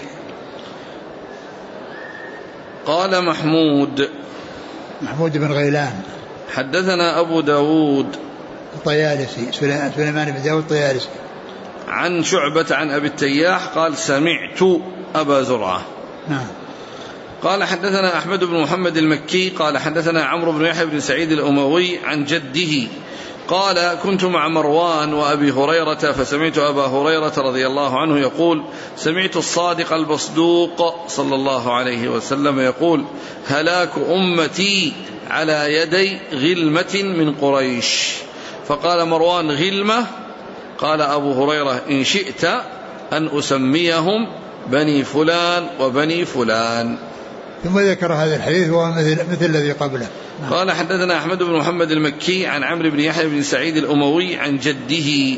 A: قال محمود
B: بن غيلان
A: حدثنا أبو داود
B: الطيالسي سليمان بن داود الطيالسي
A: عن شعبة عن أبي التياح قال سمعت أبا زرعة.
B: نعم.
A: قال حدثنا أحمد بن محمد المكي قال حدثنا عمرو بن يحيى بن سعيد الأموي عن جده قال كنت مع مروان وأبي هريرة فسمعت أبا هريرة رضي الله عنه يقول سمعت الصادق المصدوق صلى الله عليه وسلم يقول هلاك أمتي على يدي غلمة من قريش. فقال مروان غلمة؟ قال أبو هريرة إن شئت أن أسميهم بني فلان وبني فلان.
B: ثم ذكر هذا الحديث هو مثل الذي قبله.
A: قال حدثنا أحمد بن محمد المكي عن عمرو بن يحيى بن سعيد الأموي عن جده.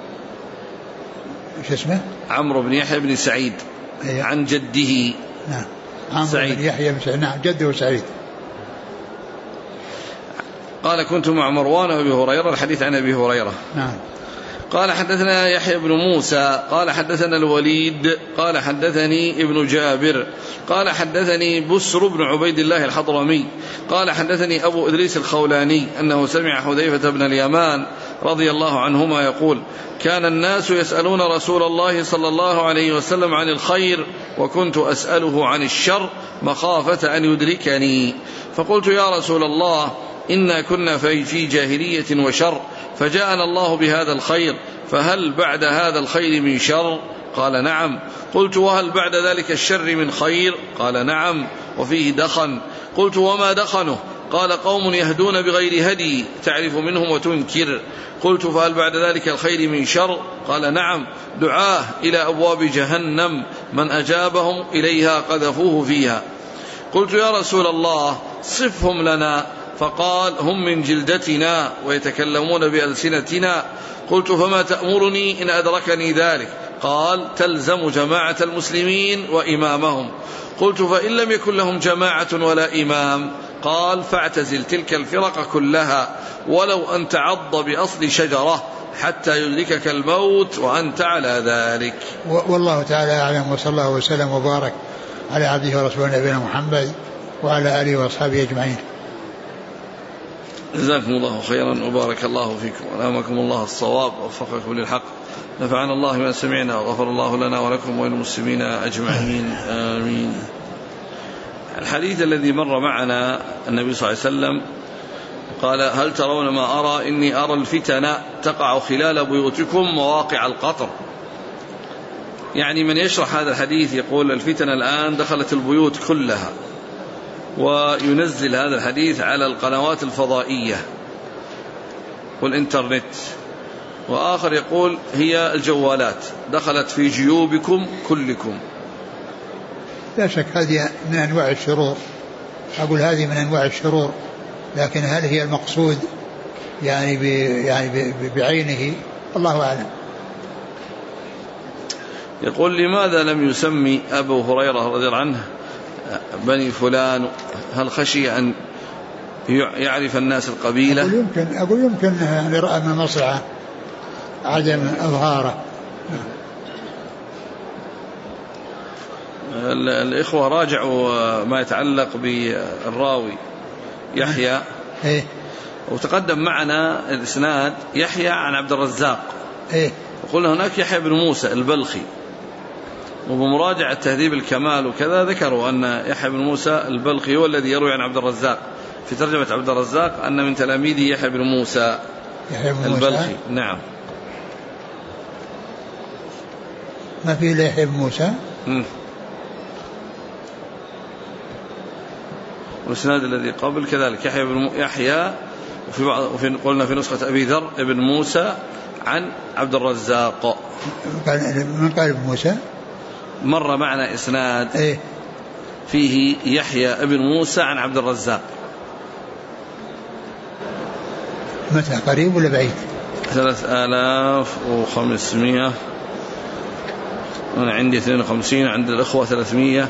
B: ايش اسمه؟
A: عمرو بن يحيى بن سعيد. عن جده.
B: نعم. عمرو بن يحيى بن سعيد. نعم جده سعيد.
A: قال كنت مع مروان وأبي هريرة الحديث عن أبي هريرة.
B: نعم.
A: قال حدثنا يحيى بن موسى قال حدثنا الوليد قال حدثني ابن جابر قال حدثني بسر بن عبيد الله الحضرمي قال حدثني أبو إدريس الخولاني أنه سمع حذيفة بن اليمان رضي الله عنهما يقول كان الناس يسألون رسول الله صلى الله عليه وسلم عن الخير وكنت أسأله عن الشر مخافة أن يدركني. فقلت يا رسول الله إنا كنا في جاهلية وشر فجاءنا الله بهذا الخير فهل بعد هذا الخير من شر؟ قال نعم. قلت وهل بعد ذلك الشر من خير؟ قال نعم وفيه دخن. قلت وما دخنه؟ قال قوم يهدون بغير هدي تعرف منهم وتنكر. قلت فهل بعد ذلك الخير من شر؟ قال نعم دعاه إلى أبواب جهنم من أجابهم إليها قذفوه فيها. قلت يا رسول الله صفهم لنا. فقال هم من جلدتنا ويتكلمون بألسنتنا. قلت فما تأمرني إن أدركني ذلك؟ قال تلزم جماعة المسلمين وإمامهم. قلت فإن لم يكن لهم جماعة ولا إمام؟ قال فاعتزل تلك الفرق كلها ولو أن تعض بأصل شجرة حتى يدركك الموت وأنت على ذلك.
B: والله تعالى أعلم وصلى الله وسلم وبارك على عبده ورسوله نبينا محمد وعلى آله وأصحابه أجمعين.
A: جزاكم الله خيرا وبارك الله فيكم ونعمكم الله الصواب ووفقكم للحق. نفعنا الله ما سمعنا وغفر الله لنا ولكم وللمسلمين أجمعين آمين. الحديث الذي مر معنا النبي صلى الله عليه وسلم قال هل ترون ما أرى إني أرى الفتن تقع خلال بيوتكم مواقع القطر. يعني من يشرح هذا الحديث يقول الفتن الآن دخلت البيوت كلها، وينزل هذا الحديث على القنوات الفضائية والإنترنت. وآخر يقول هي الجوالات دخلت في جيوبكم كلكم.
B: لا شك هذه من أنواع الشرور، أقول هذه من أنواع الشرور، لكن هل هي المقصود يعني بعينه؟ الله أعلم.
A: يقول لماذا لم يسمي أبو هريرة رضي الله عنه بني فلان؟ هل خشي أن يعرف الناس القبيلة؟
B: أقول يمكن يعني رأى من مصلحة عدم إظهاره.
A: الإخوة راجعوا ما يتعلق بالراوي يحيى، وتقدم معنا الإسناد يحيى عن عبد الرزاق، وقلنا هناك يحيى بن موسى البلخي، وبمراجعة تهذيب الكمال وكذا ذكروا أن يحيى بن موسى البلخي هو الذي يروي عن عبد الرزاق. في ترجمة عبد الرزاق أن من تلاميذه يحيى بن موسى البلخي. نعم،
B: ما في إلا يحيى بن موسى.
A: والإسناد الذي قبل كذلك يحيى وفي قلنا في نسخة أبي ذر ابن موسى عن عبد الرزاق.
B: من قال ابن موسى؟
A: مر معنا إسناد فيه يحيى ابن موسى عن عبد الرزاق.
B: متى؟ قريب ولا بعيد؟
A: 3500. أنا عندي 52، عند الأخوة 300.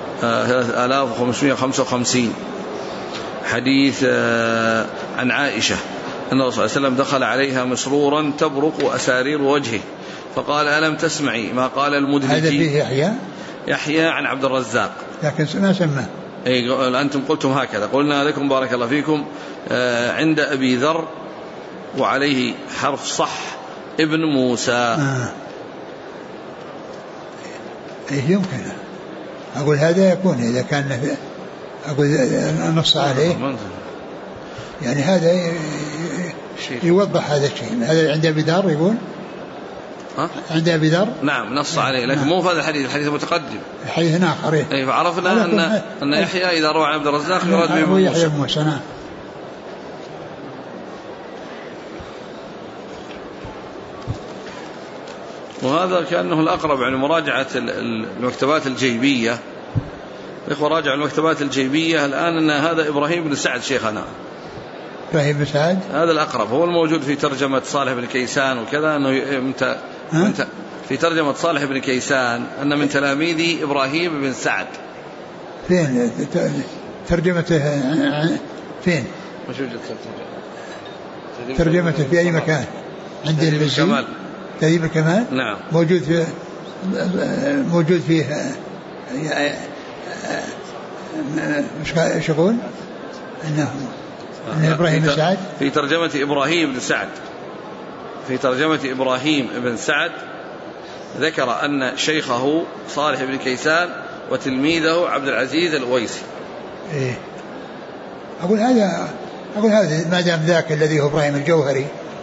A: 3555. حديث عن عائشة أن الرسول صلى الله عليه وسلم دخل عليها مسرورا تبرق أسارير وجهه فقال ألم تسمعي ما قال المدهجي؟
B: هذا فيه
A: يحيى عن عبد الرزاق،
B: لكن ما سماه.
A: أنتم قلتم هكذا، قلنا لكم بارك الله فيكم عند أبي ذر وعليه حرف صح ابن موسى.
B: يمكن أقول هذا يكون إذا كان أقول نص عليه، يعني هذا يوضح هذا الشيء. هذا عند أبي ذر يقول عند أبي ذر.
A: نعم نص عليه، لكن مو في هذا الحديث، الحديث متقدم،
B: حديث آخر.
A: فعرفنا أن يحيى إذا روى عن عبد الرزاق يراد به
B: يحيى بن موسى. نعم.
A: وهذا كأنه الأقرب عن مراجعة المكتبات الجيبية. الإخوة راجع المكتبات الجيبية الآن أن هذا إبراهيم بن سعد شيخنا.
B: إبراهيم بن سعد
A: هذا الأقرب، هو الموجود في ترجمة صالح بن كيسان وكذا، أنه في ترجمة صالح بن كيسان أن من تلاميذ إبراهيم بن سعد.
B: فين ترجمته؟ فين ترجمته؟ في أي مكان؟ عند
A: الكمال.
B: تهذيب الكمال.
A: نعم.
B: موجود فيه مش يقول أن إبراهيم بن سعد
A: في ترجمة إبراهيم بن سعد، في ترجمة إبراهيم بن سعد ذكر أن شيخه صالح بن كيسان وتلميذه عبد العزيز الأويسي.
B: أقول هذا ما دام ذاك الذي هو إبراهيم الجوهري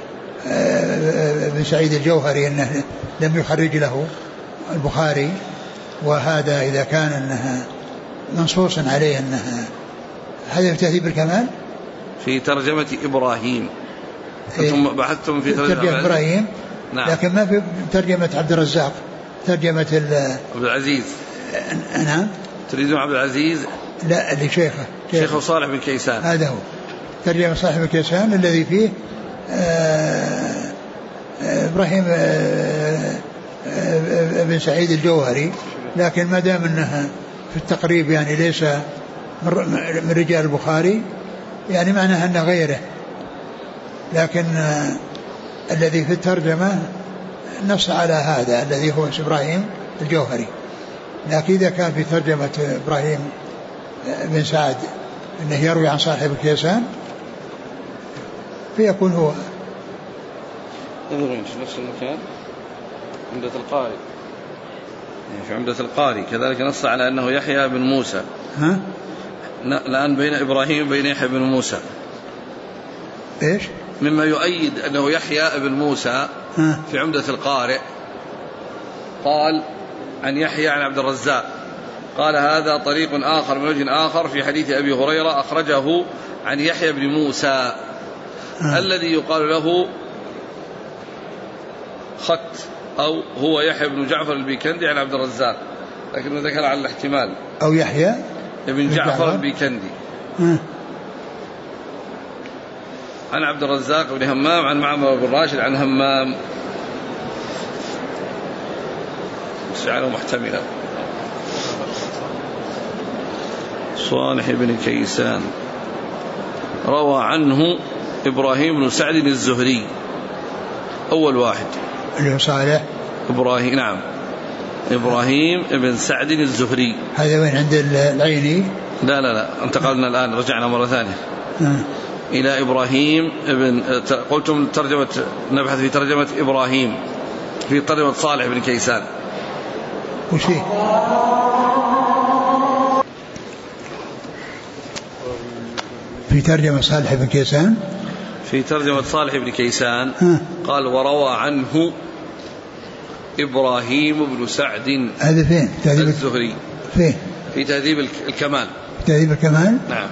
B: بن سعيد الجوهري أنه لم يخرج له البخاري، وهذا إذا كان أنها منصوص عليه أنها هذا في تهذيب الكمال
A: في ترجمة إبراهيم. أنتم بحثتم في
B: ترجمة إبراهيم. نعم. لكن ما في ترجمة عبد الرزاق، ترجمة
A: عبد العزيز.
B: نعم.
A: تريدون عبد العزيز؟
B: لا، اللي شيخه
A: صالح بن كيسان.
B: هذا هو ترجمة صالح بن كيسان الذي فيه إبراهيم بن سعيد الجوهري، لكن ما دام أنها في التقريب يعني ليس من رجال البخاري، يعني معناها أنه غيره، لكن الذي في الترجمة نص على هذا الذي هو إبراهيم الجوهري. لكن إذا كان في ترجمة إبراهيم بن سعد أنه يروي عن صاحب الكيسان فيكون هو.
A: انظروا في نفس المكان عمدة القاري، في عمدة القاري كذلك نص على أنه يحيى بن موسى. الآن بين إبراهيم وبين يحيى بن موسى.
B: إيش؟
A: مما يؤيد أنه يحيى بن موسى في عمدة القارئ قال عن يحيى عن عبد الرزاق قال هذا طريق آخر من وجه آخر في حديث أبي هريرة أخرجه عن يحيى بن موسى الذي يقال له خط أو هو يحيى بن جعفر البيكندي عن عبد الرزاق، لكنه ذكر على الاحتمال
B: أو يحيى
A: بن جعفر البيكندي عن عبد الرزاق بن همام عن معمر بن راشد عن همام جعله محتملا. صالح بن كيسان روى عنه إبراهيم بن سعد الزهري أول واحد
B: اللي هو صالح
A: إبراهيم، نعم إبراهيم بن سعد الزهري.
B: هذا وين عند العيني؟
A: لا انتقلنا الآن، رجعنا مرة ثانية إلى إبراهيم بن، قلتم ترجمة، نبحث في ترجمة إبراهيم في ترجمة صالح بن كيسان.
B: وش فيه؟ في ترجمة صالح بن كيسان،
A: في ترجمة صالح بن كيسان قال وروى عنه إبراهيم بن سعد.
B: هذا فين؟ تهذيب
A: الزهري.
B: فين؟
A: في تهذيب الكمال.
B: تهذيب الكمال.
A: نعم.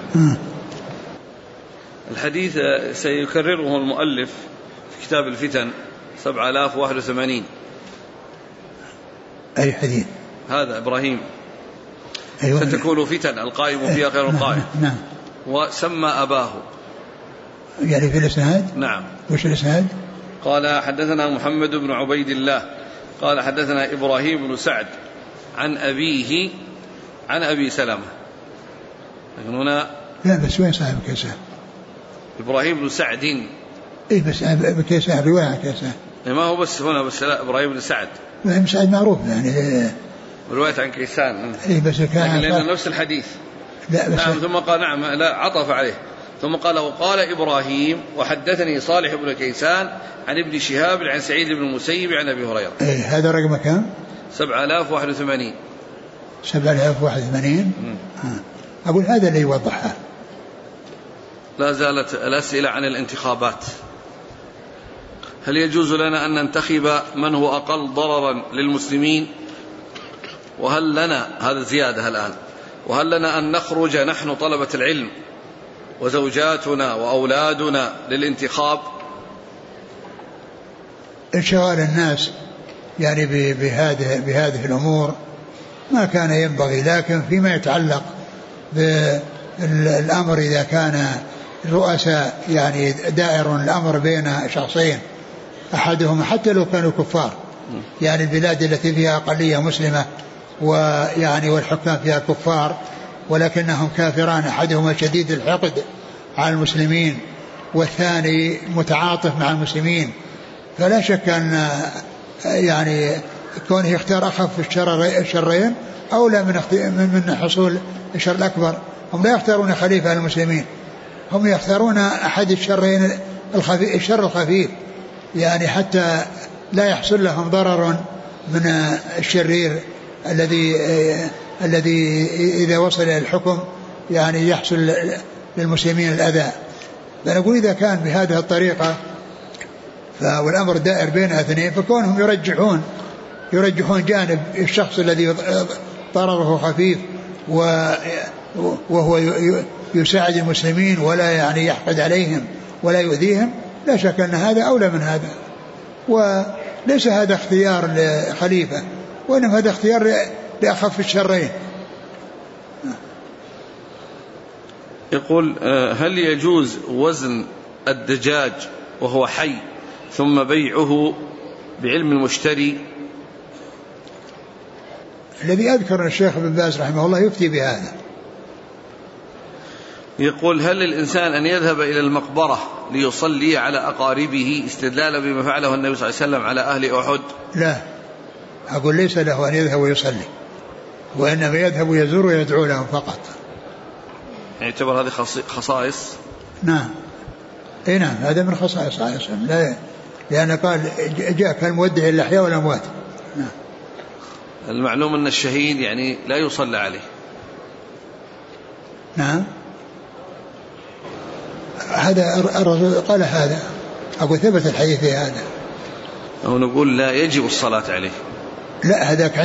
A: الحديث سيكرره المؤلف في كتاب الفتن 7081.
B: أي حديث؟
A: هذا إبراهيم.
B: أيوة.
A: ستكون فتن القائم فيها خير القائم.
B: نعم.
A: وسمى أباه
B: يعني في الإسناد.
A: نعم.
B: وش الإسناد؟
A: قال حدثنا محمد بن عبيد الله قال حدثنا إبراهيم بن سعد عن أبيه عن أبي سلمة. لكن هنا
B: لا بس وين صاحب كيسان؟
A: إبراهيم بن سعد.
B: إيه بس ابن كيسان رواية عن كيسان.
A: ما هو بس هنا بس لا إبراهيم بن سعد.
B: ابن سعد معروف يعني.
A: رواية عن كيسان.
B: إيه بس كان
A: لأن نفس الحديث.
B: لا بس
A: نعم. ثم قال نعم لا عطف عليه ثم قال وقال إبراهيم وحدثني صالح بن كيسان عن ابن شهاب عن سعيد بن المسيب عن أبي هريرة.
B: إيه هذا رقم كم؟
A: 7081.
B: 7081. أقول هذا اللي يوضحها.
A: لا زالت الأسئلة عن الانتخابات. هل يجوز لنا أن ننتخب من هو أقل ضررا للمسلمين؟ وهل لنا، هذا زيادة الآن، وهل لنا أن نخرج نحن طلبة العلم وزوجاتنا وأولادنا للانتخاب؟
B: انشغال الناس يعني بهذه الأمور ما كان ينبغي، لكن فيما يتعلق بالأمر إذا كان الرؤساء يعني دائر الأمر بين شخصين أحدهما حتى لو كانوا كفار، يعني البلاد التي فيها أقلية مسلمة ويعني والحكام فيها كفار ولكنهم كافران، أحدهما شديد الحقد على المسلمين والثاني متعاطف مع المسلمين، فلا شك أن يعني كونه يختار أخف الشرين أولى من حصول الشر الأكبر. هم لا يختارون خليفة المسلمين، هم يختارون أحد الشرين الشر الخفيف، يعني حتى لا يحصل لهم ضرر من الشرير الذي إذا وصل إلى الحكم يعني يحصل للمسلمين الأذى. فنقول إذا كان بهذه الطريقة والأمر دائر بين اثنين، فكونهم يرجحون جانب الشخص الذي ضرره خفيف وهو يساعد المسلمين ولا يعني يحقد عليهم ولا يؤذيهم، لا شك أن هذا أولى من هذا. وليس هذا اختيار لخليفة، وإنما هذا اختيار لأخف الشرين.
A: يقول هل يجوز وزن الدجاج وهو حي ثم بيعه بعلم المشتري؟
B: الذي أذكر الشيخ ابن باز رحمه الله يفتي بهذا.
A: يقول هل للإنسان أن يذهب إلى المقبرة ليصلي على أقاربه استدلالا بما فعله النبي صلى الله عليه وسلم على أهل أحد؟
B: لا، أقول ليس له أن يذهب ويصلي، وإنما يذهب ويزور ويدعو لهم فقط.
A: يعتبر هذه خصائص؟
B: نعم. اي نعم، هذا من خصائص لا، لأن قال جاء كالمودع الأحياء والأموات. نعم.
A: المعلوم أن الشهيد يعني لا يصلى عليه.
B: نعم، هذا الرسول قال هذا، أقول ثبت الحديث في هذا.
A: أو نقول لا يجب الصلاة عليه.
B: لا هذاك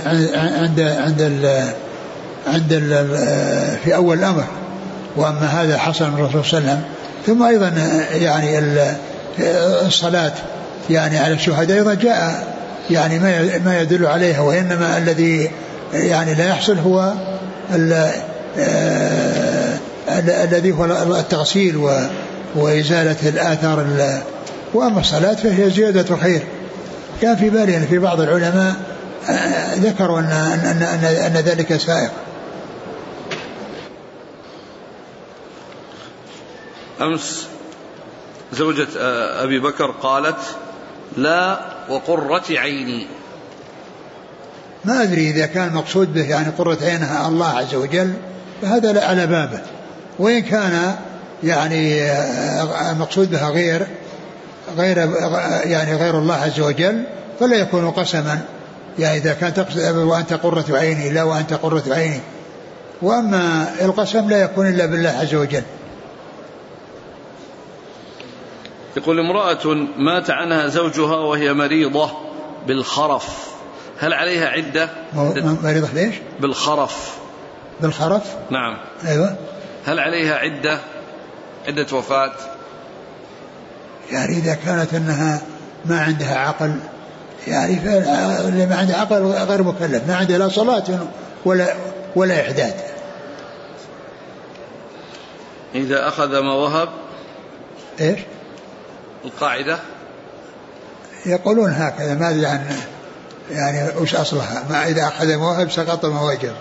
B: عند في أول الأمر، وأما هذا حصل من الرسول صلى الله عليه وسلم. ثم أيضا يعني الصلاة يعني على الشهداء أيضا جاء يعني ما يدل عليها، وإنما الذي يعني لا يحصل هو الذي هو التغسيل وإزالة الآثار. وأما الصلاة فهي زيادة خير. كان في بالي أن في بعض العلماء ذكروا أن ذلك سائق.
A: أمس زوجة أبي بكر قالت لا وقرة عيني.
B: ما أدري إذا كان مقصود به يعني قرة عينها الله عز وجل فهذا لا على بابه، وإن كان يعني مقصود بها غير الله عز وجل فلا يكون قسما، يعني إذا كان تقصد وأنت قرة عيني لا وأنت قرة عيني. وأما القسم لا يكون إلا بالله عز وجل.
A: يقول امرأة مات عنها زوجها وهي مريضة بالخرف، هل عليها عدة؟
B: مريضة ليش؟
A: بالخرف.
B: بالخرف؟
A: نعم.
B: أيوة.
A: هل عليها عدة وفاة؟
B: يعني إذا كانت أنها ما عندها عقل، يعني اللي ما عنده عقل غير مكلف، ما عنده لا صلاة ولا إحداد.
A: إذا أخذ ما وهب
B: إيش؟
A: القاعدة
B: يقولون هكذا، ما أدري عن يعني وش أصلها. ما إذا أخذ ما وهب سقط ما وجب.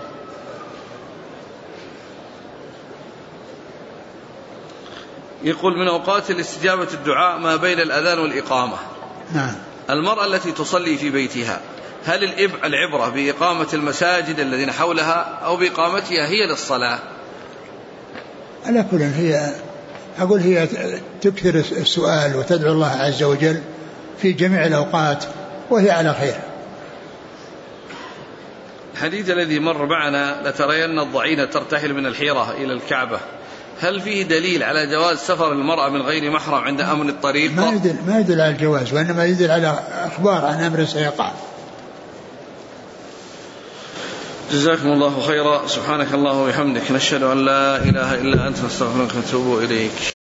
A: يقول من أوقات الاستجابة الدعاء ما بين الأذان والإقامة.
B: نعم.
A: المرأة التي تصلي في بيتها هل العبرة بإقامة المساجد الذين حولها أو بإقامتها هي للصلاة؟
B: على كل هي تكثر السؤال وتدعو الله عز وجل في جميع الأوقات وهي على خير.
A: الحديث الذي مر معنا لترين الضعينة ترتحل من الحيرة إلى الكعبة، هل فيه دليل على جواز سفر المرأة من غير محرم عند أمن الطريق؟
B: ما يدل على الجواز، وإنما يدل على أخبار عن أمر سيقع.
A: جزاكم الله خيرا. سبحانك الله وبحمدك، نشهد أن لا إله إلا أنت، نستغفرك ونتوب إليك.